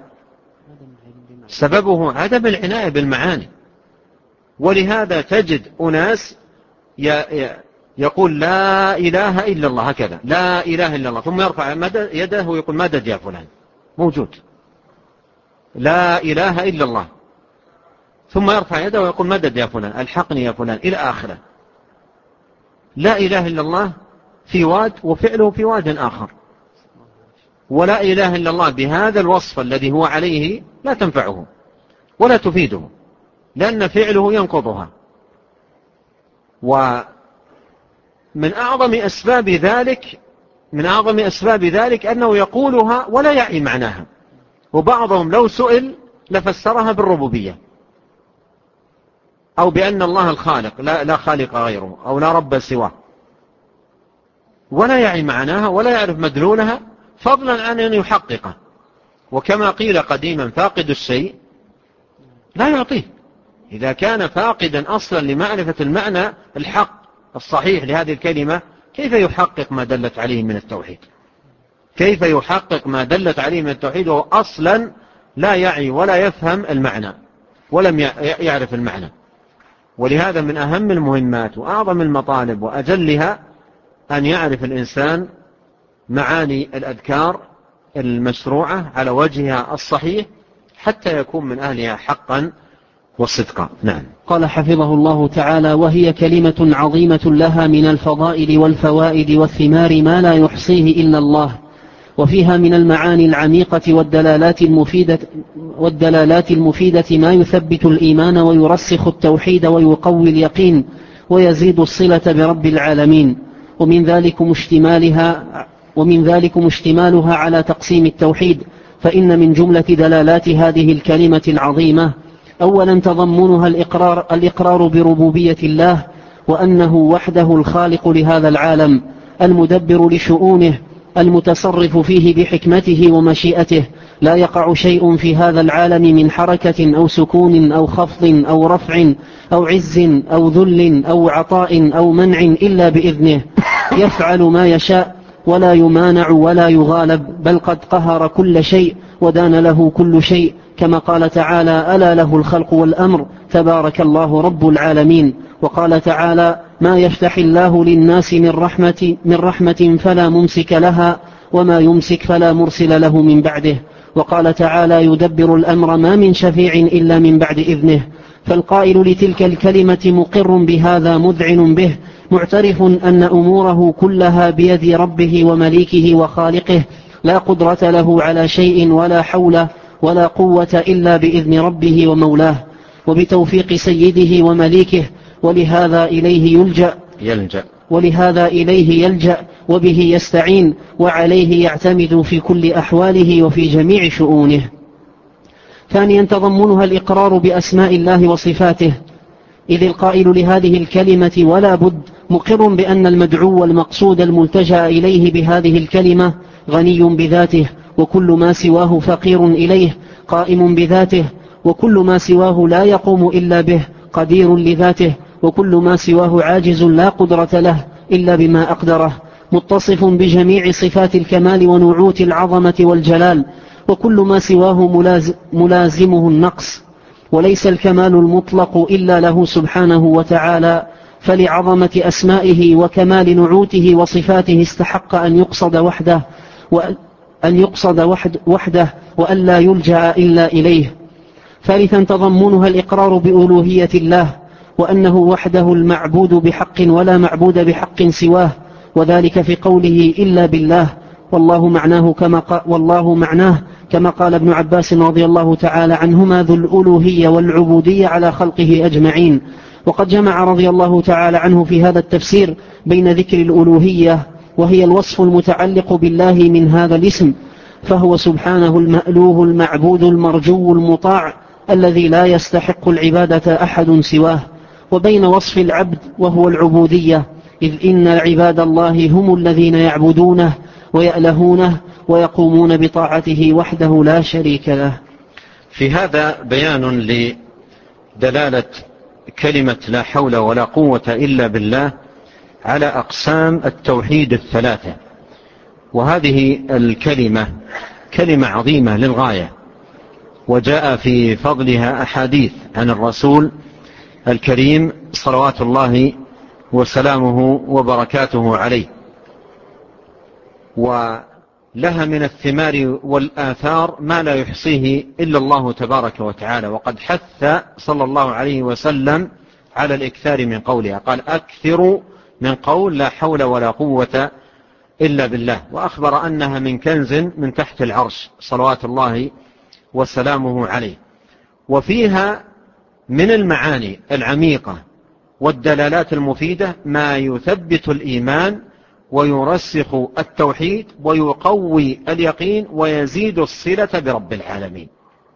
سببه عدم العناية بالمعاني. ولهذا تجد أناس يقول لا إله إلا الله هكذا، لا إله إلا الله، ثم يرفع يده ويقول مدد يا فلان، موجود لا إله إلا الله، ثم يرفع يده ويقول مدد يا فلان، الحقني يا فلان، إلى آخره. لا إله إلا الله في واد وفعله في واد آخر، ولا إله إلا الله بهذا الوصف الذي هو عليه لا تنفعه ولا تفيده، لأن فعله ينقضها. ومن أعظم أسباب ذلك أنه يقولها ولا يعي معناها، وبعضهم لو سئل لفسرها بالربوبية أو بأن الله الخالق لا خالق غيره أو لا رب سواه، ولا يعي معناها ولا يعرف مدلولها، فضلا عن أن يحققه. وكما قيل قديما فاقد الشيء لا يعطيه. إذا كان فاقدا أصلا لمعرفة المعنى الحق الصحيح لهذه الكلمة، كيف يحقق ما دلت عليه من التوحيد؟ كيف يحقق ما دلت عليه من التوحيد وهو أصلا لا يعي ولا يفهم المعنى ولم يعرف المعنى؟ ولهذا من أهم المهمات وأعظم المطالب وأجلها أن يعرف الإنسان معاني الأذكار المشروعة على وجهها الصحيح حتى يكون من أهلها حقا وصدقا. نعم.
قال حفظه الله تعالى: وهي كلمة عظيمة لها من الفضائل والفوائد والثمار ما لا يحصيه إلا الله، وفيها من المعاني العميقة والدلالات المفيدة ما يثبت الإيمان ويرسخ التوحيد ويقوي اليقين ويزيد الصلة برب العالمين، ومن ذلك اشتمالها على تقسيم التوحيد. فإن من جملة دلالات هذه الكلمة العظيمة أولا تضمنها الإقرار بربوبية الله، وأنه وحده الخالق لهذا العالم المدبر لشؤونه المتصرف فيه بحكمته ومشيئته، لا يقع شيء في هذا العالم من حركة أو سكون أو خفض أو رفع أو عز أو ذل أو عطاء أو منع إلا بإذنه، يفعل ما يشاء ولا يمانع ولا يغالب، بل قد قهر كل شيء ودان له كل شيء، كما قال تعالى: ألا له الخلق والأمر تبارك الله رب العالمين. وقال تعالى: ما يفتح الله للناس من رحمة فلا ممسك لها وما يمسك فلا مرسل له من بعده. وقال تعالى: يدبر الأمر ما من شفيع إلا من بعد إذنه. فالقائل لتلك الكلمة مقر بهذا مذعن به، معترف أن أموره كلها بيد ربه ومليكه وخالقه، لا قدرة له على شيء ولا حول ولا قوة إلا بإذن ربه ومولاه وبتوفيق سيده ومليكه، ولهذا إليه يلجأ وبه يستعين وعليه يعتمد في كل أحواله وفي جميع شؤونه. ثانيا تضمنها الإقرار بأسماء الله وصفاته، إذ القائل لهذه الكلمة ولا بد مقر بأن المدعو والمقصود الملتجأ إليه بهذه الكلمة غني بذاته، وكل ما سواه فقير إليه، قائم بذاته، وكل ما سواه لا يقوم إلا به، قدير لذاته، وكل ما سواه عاجز لا قدرة له إلا بما أقدره، متصف بجميع صفات الكمال ونعوت العظمة والجلال، وكل ما سواه ملازمه النقص، وليس الكمال المطلق إلا له سبحانه وتعالى، فلعظمة أسمائه وكمال نعوته وصفاته استحق أن يقصد وحده وأن لا يلجأ إلا إليه. ثالثا تضمنها الإقرار بألوهية الله، وأنه وحده المعبود بحق ولا معبود بحق سواه، وذلك في قوله إلا بالله، والله معناه كما قال ابن عباس رضي الله تعالى عنهما: ذو الألوهية والعبودية على خلقه أجمعين. وقد جمع رضي الله تعالى عنه في هذا التفسير بين ذكر الألوهية وهي الوصف المتعلق بالله من هذا الاسم، فهو سبحانه المألوه المعبود المرجو المطاع الذي لا يستحق العبادة أحد سواه، وبين وصف العبد وهو العبودية، إذ إن عباد الله هم الذين يعبدونه ويألهونه ويقومون بطاعته وحده لا شريك له.
في هذا بيان لدلالة كلمة لا حول ولا قوة إلا بالله على أقسام التوحيد الثلاثة، وهذه الكلمة كلمة عظيمة للغاية، وجاء في فضلها أحاديث عن الرسول الكريم صلوات الله وسلامه وبركاته عليه، ولها من الثمار والآثار ما لا يحصيه إلا الله تبارك وتعالى. وقد حث صلى الله عليه وسلم على الإكثار من قولها، قال أكثروا من قول لا حول ولا قوة إلا بالله، وأخبر أنها من كنز من تحت العرش صلوات الله وسلامه عليه. وفيها من المعاني العميقة والدلالات المفيدة ما يثبت الإيمان ويرسخ التوحيد ويقوي اليقين ويزيد الصلة برب العالمين.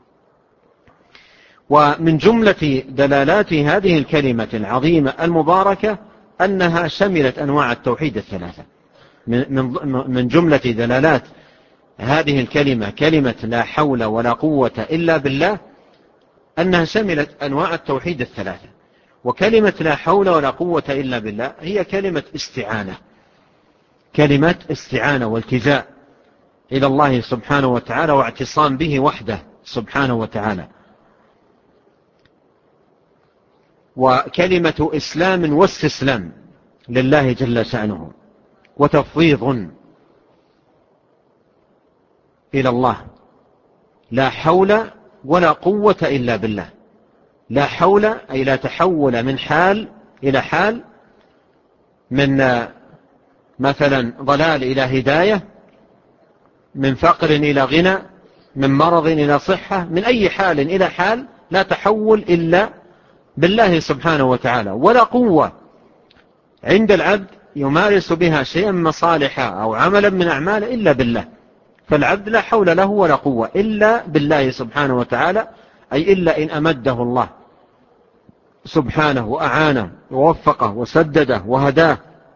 ومن جملة دلالات هذه الكلمة العظيمة المباركة أنها شملت أنواع التوحيد الثلاثة. من جملة دلالات هذه الكلمة كلمة لا حول ولا قوة إلا بالله أنها شملت أنواع التوحيد الثلاثة. وكلمة لا حول ولا قوة إلا بالله هي كلمة استعانة، كلمة استعانة والتجاء إلى الله سبحانه وتعالى واعتصام به وحده سبحانه وتعالى، وكلمة إسلام واستسلام لله جل شأنه، وتفويض إلى الله. لا حول ولا قوة إلا بالله. لا حول أي لا تحول من حال إلى حال، من مثلا ضلال إلى هداية، من فقر إلى غنى، من مرض إلى صحة، من أي حال إلى حال لا تحول إلا بالله سبحانه وتعالى. ولا قوة عند العبد يمارس بها شيئا مصالحا أو عملا من أعماله إلا بالله. فالعبد لا حول له ولا قوة إلا بالله سبحانه وتعالى، أي إلا إن أمده الله سبحانه وأعانه ووفقه وسدده وهداه،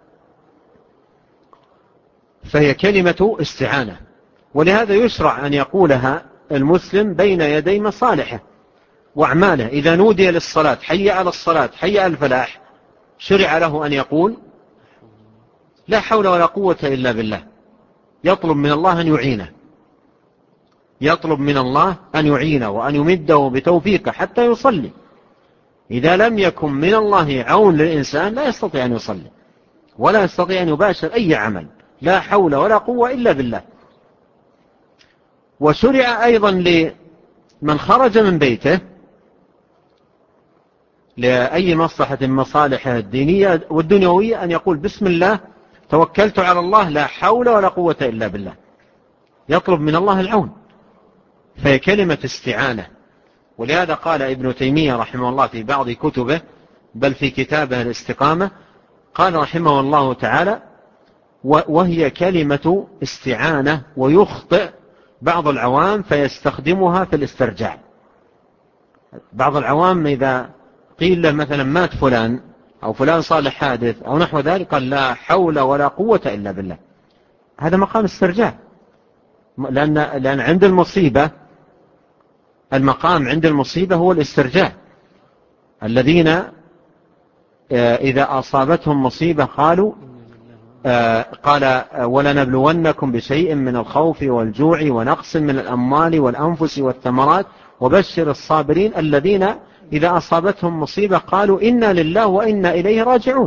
فهي كلمة استعانة. ولهذا يشرع أن يقولها المسلم بين يدي مصالحه وأعماله. إذا نودي للصلاة حي على الصلاة حي على الفلاح، شرع له أن يقول لا حول ولا قوة إلا بالله، يطلب من الله أن يعينه، يطلب من الله أن يعينه وأن يمده بتوفيقه حتى يصلي. إذا لم يكن من الله عون للإنسان لا يستطيع أن يصلي ولا يستطيع أن يباشر أي عمل. لا حول ولا قوة إلا بالله. وشرع أيضا لمن خرج من بيته لأي مصلحة من مصالحه الدينية والدنيوية أن يقول بسم الله توكلت على الله لا حول ولا قوة إلا بالله، يطلب من الله العون، فهي كلمة استعانة. ولهذا قال ابن تيمية رحمه الله في بعض كتبه، بل في كتابه الاستقامة، قال رحمه الله تعالى وهي كلمة استعانة، ويخطئ بعض العوام فيستخدمها في الاسترجاع. بعض العوام إذا قيل له مثلا مات فلان أو فلان صالح حادث أو نحو ذلك قال لا حول ولا قوة إلا بالله، هذا مقام استرجاع. لأن عند المصيبة المقام عند المصيبة هو الاسترجاع. الذين إذا أصابتهم مصيبة قال ولنبلونكم بشيء من الخوف والجوع ونقص من الأموال والأنفس والثمرات وبشر الصابرين الذين إذا أصابتهم مصيبة قالوا إنا لله وإنا إليه راجعون.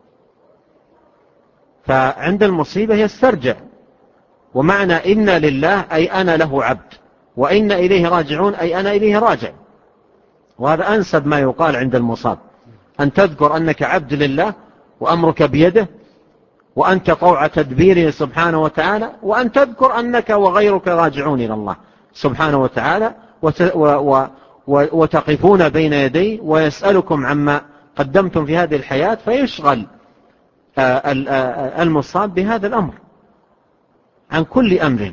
فعند المصيبة يسترجع. ومعنى إنا لله أي أنا له عبد، وإنا إليه راجعون أي أنا إليه راجع. وهذا أنسب ما يقال عند المصاب، أن تذكر أنك عبد لله وأمرك بيده وأنت طوع تدبيره سبحانه وتعالى، وأن تذكر أنك وغيرك راجعون إلى الله سبحانه وتعالى وتقفون بين يديه ويسألكم عما قدمتم في هذه الحياة، فيشغل المصاب بهذا الأمر عن كل أمر.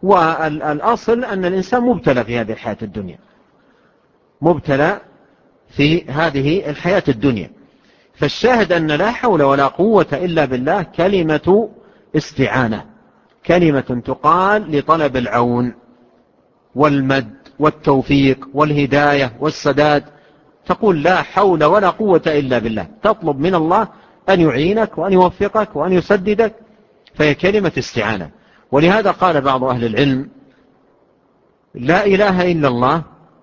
والأصل أن الإنسان مبتلى في هذه الحياة الدنيا، مبتلى في هذه الحياة الدنيا. فالشاهد أن لا حول ولا قوة إلا بالله كلمة استعانة، كلمة تقال لطلب العون والمد والتوفيق والهداية والسداد. تقول لا حول ولا قوة إلا بالله، تطلب من الله أن يعينك وأن يوفقك وأن يسددك، فهي كلمة استعانة. ولهذا قال بعض أهل العلم لا إله إلا الله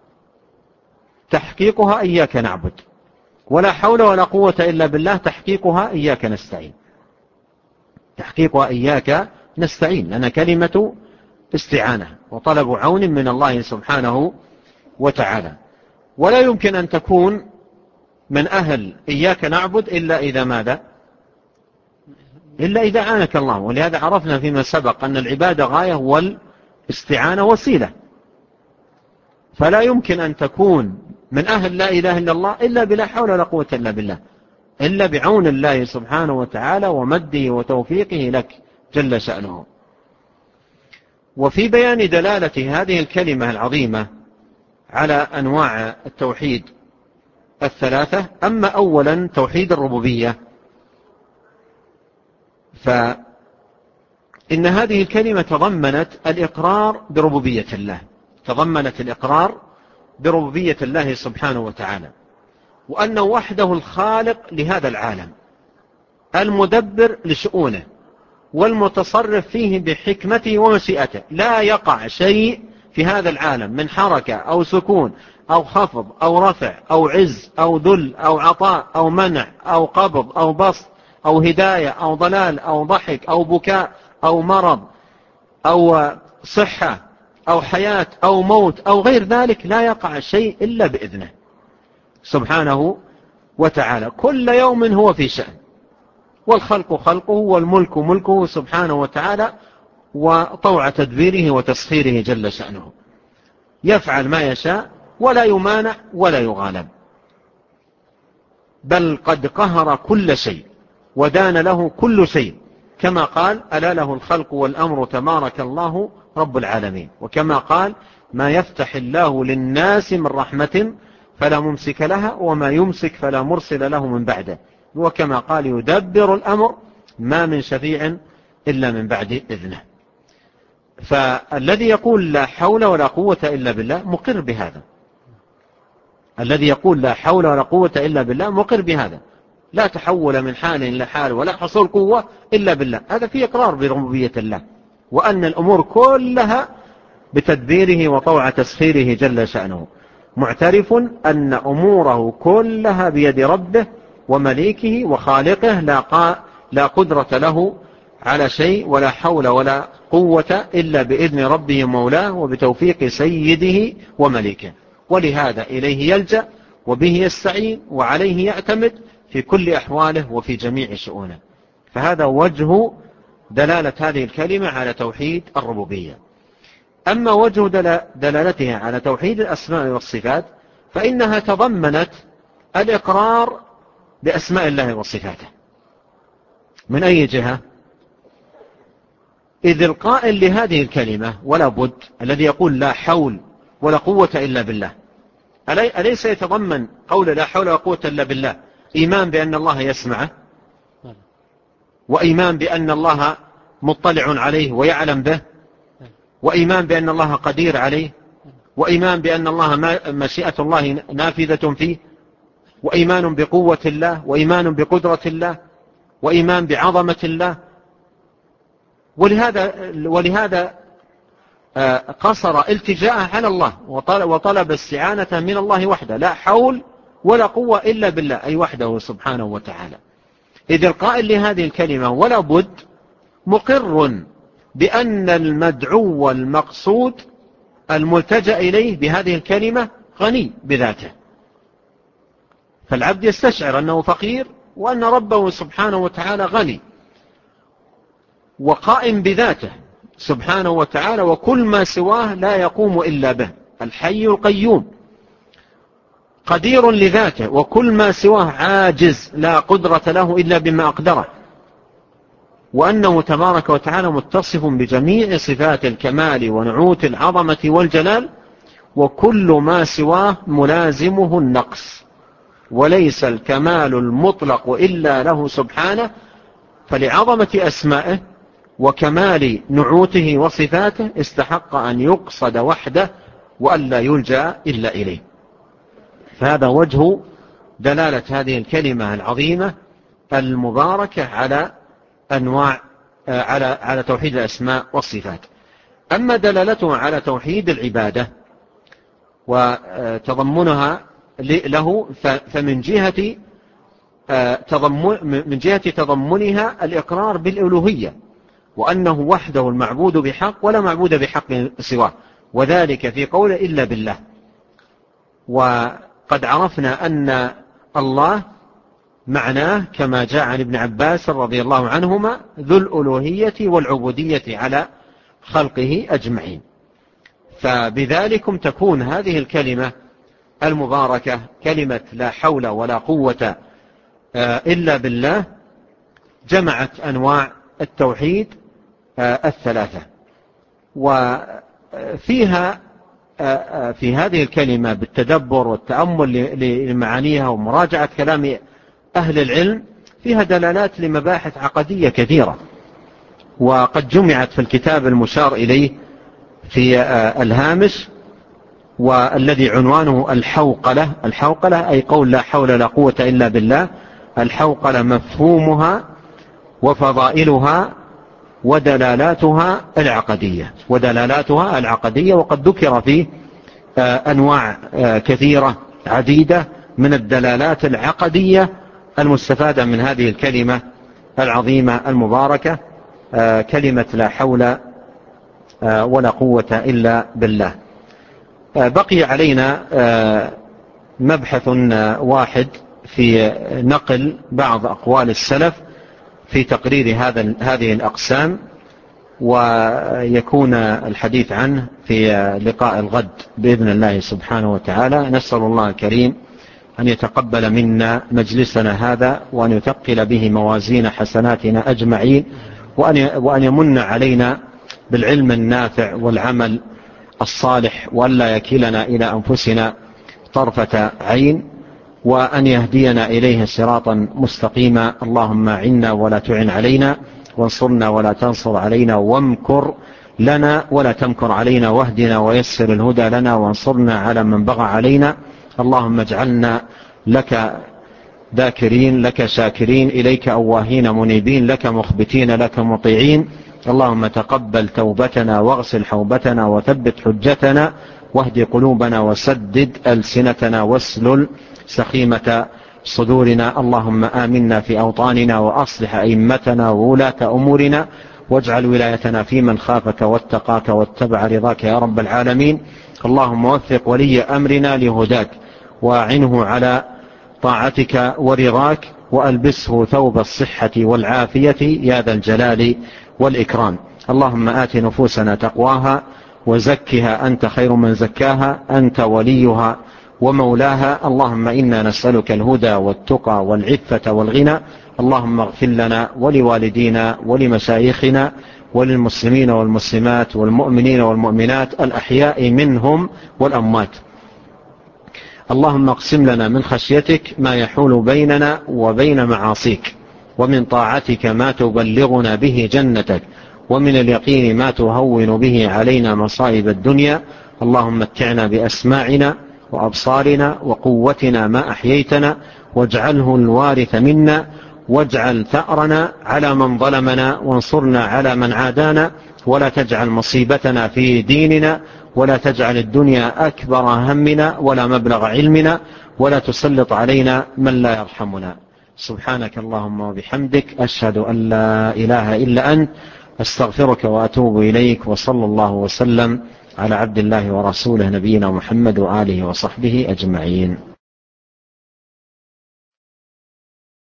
تحقيقها إياك نعبد، ولا حول ولا قوة إلا بالله تحقيقها إياك نستعين، تحقيقها إياك نستعين، لأنها كلمة استعانة وطلب عون من الله سبحانه وتعالى. ولا يمكن أن تكون من أهل إياك نعبد إلا إذا ماذا؟ إلا إذا عانك الله. ولهذا عرفنا فيما سبق أن العبادة غاية والاستعانة وسيلة، فلا يمكن أن تكون من أهل لا إله إلا الله إلا بلا حول ولا قوة إلا بالله، إلا بعون الله سبحانه وتعالى ومده وتوفيقه لك جل شأنه. وفي بيان دلالة هذه الكلمة العظيمة على أنواع التوحيد الثلاثة، أما أولا توحيد الربوبية، فإن هذه الكلمة تضمنت الإقرار بربوبية الله، تضمنت الإقرار بربوبية الله سبحانه وتعالى، وأنه وحده الخالق لهذا العالم، المدبر لشؤونه، والمتصرف فيه بحكمته ومشيئته. لا يقع شيء في هذا العالم من حركة أو سكون أو خفض أو رفع أو عز أو ذل أو عطاء أو منع أو قبض أو بسط أو هداية أو ضلال أو ضحك أو بكاء أو مرض أو صحة أو حياة أو موت أو غير ذلك، لا يقع شيء إلا بإذنه سبحانه وتعالى. كل يوم هو في شأن، والخلق خلقه والملك ملكه سبحانه وتعالى، وطوع تدبيره وتسخيره جل شأنه، يفعل ما يشاء ولا يمانع ولا يغالب، بل قد قهر كل شيء ودان له كل شيء، كما قال ألا له الخلق والأمر تبارك الله رب العالمين. وكما قال ما يفتح الله للناس من رحمة فلا ممسك لها وما يمسك فلا مرسل له من بعده. وكما قال يدبر الأمر ما من شفيع إلا من بعد إذنه. فالذي يقول لا حول ولا قوة إلا بالله مقر بهذا، الذي يقول لا حول ولا قوة إلا بالله مقر بهذا، لا تحول من حال إلى حال ولا حصول قوة إلا بالله. هذا فيه إقرار بربوبية الله، وأن الأمور كلها بتدبيره وطوع تسخيره جل شأنه، معترف أن أموره كلها بيد ربه ومليكه وخالقه، لا قدرة له على شيء ولا حول ولا قوة إلا بإذن ربه مولاه وبتوفيق سيده ومليكه. ولهذا إليه يلجأ وبه يستعين وعليه يعتمد في كل أحواله وفي جميع شؤونه. فهذا وجه دلالة هذه الكلمة على توحيد الربوبية. أما وجه دلالتها على توحيد الأسماء والصفات فإنها تضمنت الإقرار بأسماء الله وصفاته. من أي جهة؟ إذ القائل لهذه الكلمة ولا بد، الذي يقول لا حول ولا قوة إلا بالله، أليس يتضمن قول لا حول ولا قوة إلا بالله إيمان بأن الله يسمعه، وإيمان بأن الله مطلع عليه ويعلم به، وإيمان بأن الله قدير عليه، وإيمان بأن الله مشيئة الله نافذة فيه، وإيمان بقوة الله، وإيمان بقدرة الله، وإيمان بعظمة الله. ولهذا قصر التجاءه على الله وطلب استعانة من الله وحده، لا حول ولا قوة إلا بالله، أي وحده سبحانه وتعالى. إذ القائل لهذه الكلمة ولا بد مقر بأن المدعو المقصود الملتجأ إليه بهذه الكلمة غني بذاته، فالعبد يستشعر أنه فقير وأن ربه سبحانه وتعالى غني وقائم بذاته سبحانه وتعالى، وكل ما سواه لا يقوم إلا به، الحي القيوم قدير لذاته، وكل ما سواه عاجز لا قدرة له إلا بما أقدره، وأنه تبارك وتعالى متصف بجميع صفات الكمال ونعوت العظمة والجلال، وكل ما سواه ملازمه النقص وليس الكمال المطلق إلا له سبحانه، فلعظمة أسمائه وكمال نعوته وصفاته استحق أن يقصد وحده وأن لا يلجأ إلا إليه. فهذا وجه دلالة هذه الكلمة العظيمة المباركة على أنواع على توحيد الأسماء والصفات. أما دلالته على توحيد العبادة وتضمنها له فمن جهة تضمنها الإقرار بالألوهية، وأنه وحده المعبود بحق ولا معبود بحق سواه، وذلك في قوله إلا بالله. وقد عرفنا أن الله معناه كما جاء عن ابن عباس رضي الله عنهما ذو الألوهية والعبودية على خلقه أجمعين. فبذلكم تكون هذه الكلمة المباركة كلمة لا حول ولا قوة إلا بالله، جمعت أنواع التوحيد الثلاثة. وفيها في هذه الكلمة بالتدبر والتأمل لمعانيها ومراجعة كلام أهل العلم فيها دلالات لمباحث عقدية كثيرة، وقد جمعت في الكتاب المشار إليه في الهامش والذي عنوانه الحوقلة أي قول لا حول لا قوة إلا بالله. الحوقلة مفهومها وفضائلها ودلالاتها العقدية، وقد ذكر فيه أنواع كثيرة عديدة من الدلالات العقدية المستفادة من هذه الكلمة العظيمة المباركة، كلمة لا حول ولا قوة إلا بالله. بقي علينا مبحث واحد في نقل بعض أقوال السلف في تقرير هذه الأقسام، ويكون الحديث عنه في لقاء الغد بإذن الله سبحانه وتعالى. نسأل الله الكريم أن يتقبل منا مجلسنا هذا، وأن يثقل به موازين حسناتنا أجمعين، وأن يمن علينا بالعلم النافع والعمل الصالح، وأن لا يكلنا إلى أنفسنا طرفة عين، وأن يهدينا إليه صراطا مستقيما. اللهم عنا ولا تعن علينا، وانصرنا ولا تنصر علينا، وامكر لنا ولا تمكر علينا، واهدنا ويسر الهدى لنا، وانصرنا على من بغى علينا. اللهم اجعلنا لك ذاكرين، لك شاكرين، إليك أواهين منيبين، لك مخبتين، لك مطيعين. اللهم تقبل توبتنا واغسل حوبتنا وثبت حجتنا، واهد قلوبنا وسدد ألسنتنا واسلل سخيمة صدورنا. اللهم آمنا في أوطاننا وأصلح أئمتنا وولاة أمورنا، واجعل ولايتنا في من خافك واتقاك واتبع رضاك يا رب العالمين. اللهم وفق ولي أمرنا لهداك، وأعنه على طاعتك ورضاك، وألبسه ثوب الصحة والعافية يا ذا الجلال والإكرام. اللهم آت نفوسنا تقواها وزكها أنت خير من زكاها، أنت وليها ومولاها. اللهم إنا نسألك الهدى والتقى والعفة والغنى. اللهم اغفر لنا ولوالدينا ولمشايخنا وللمسلمين والمسلمات والمؤمنين والمؤمنات الأحياء منهم والأموات. اللهم اقسم لنا من خشيتك ما يحول بيننا وبين معاصيك، ومن طاعتك ما تبلغنا به جنتك، ومن اليقين ما تهون به علينا مصائب الدنيا. اللهم متعنا بأسماعنا وأبصارنا وقوتنا ما أحييتنا، واجعله الوارث منا، واجعل ثأرنا على من ظلمنا، وانصرنا على من عادانا، ولا تجعل مصيبتنا في ديننا، ولا تجعل الدنيا أكبر همنا ولا مبلغ علمنا، ولا تسلط علينا من لا يرحمنا. سبحانك اللهم وبحمدك، أشهد أن لا إله إلا أنت، أستغفرك وأتوب إليك. وصلى الله وسلم على عبد الله ورسوله نبينا محمد وآله وصحبه أجمعين.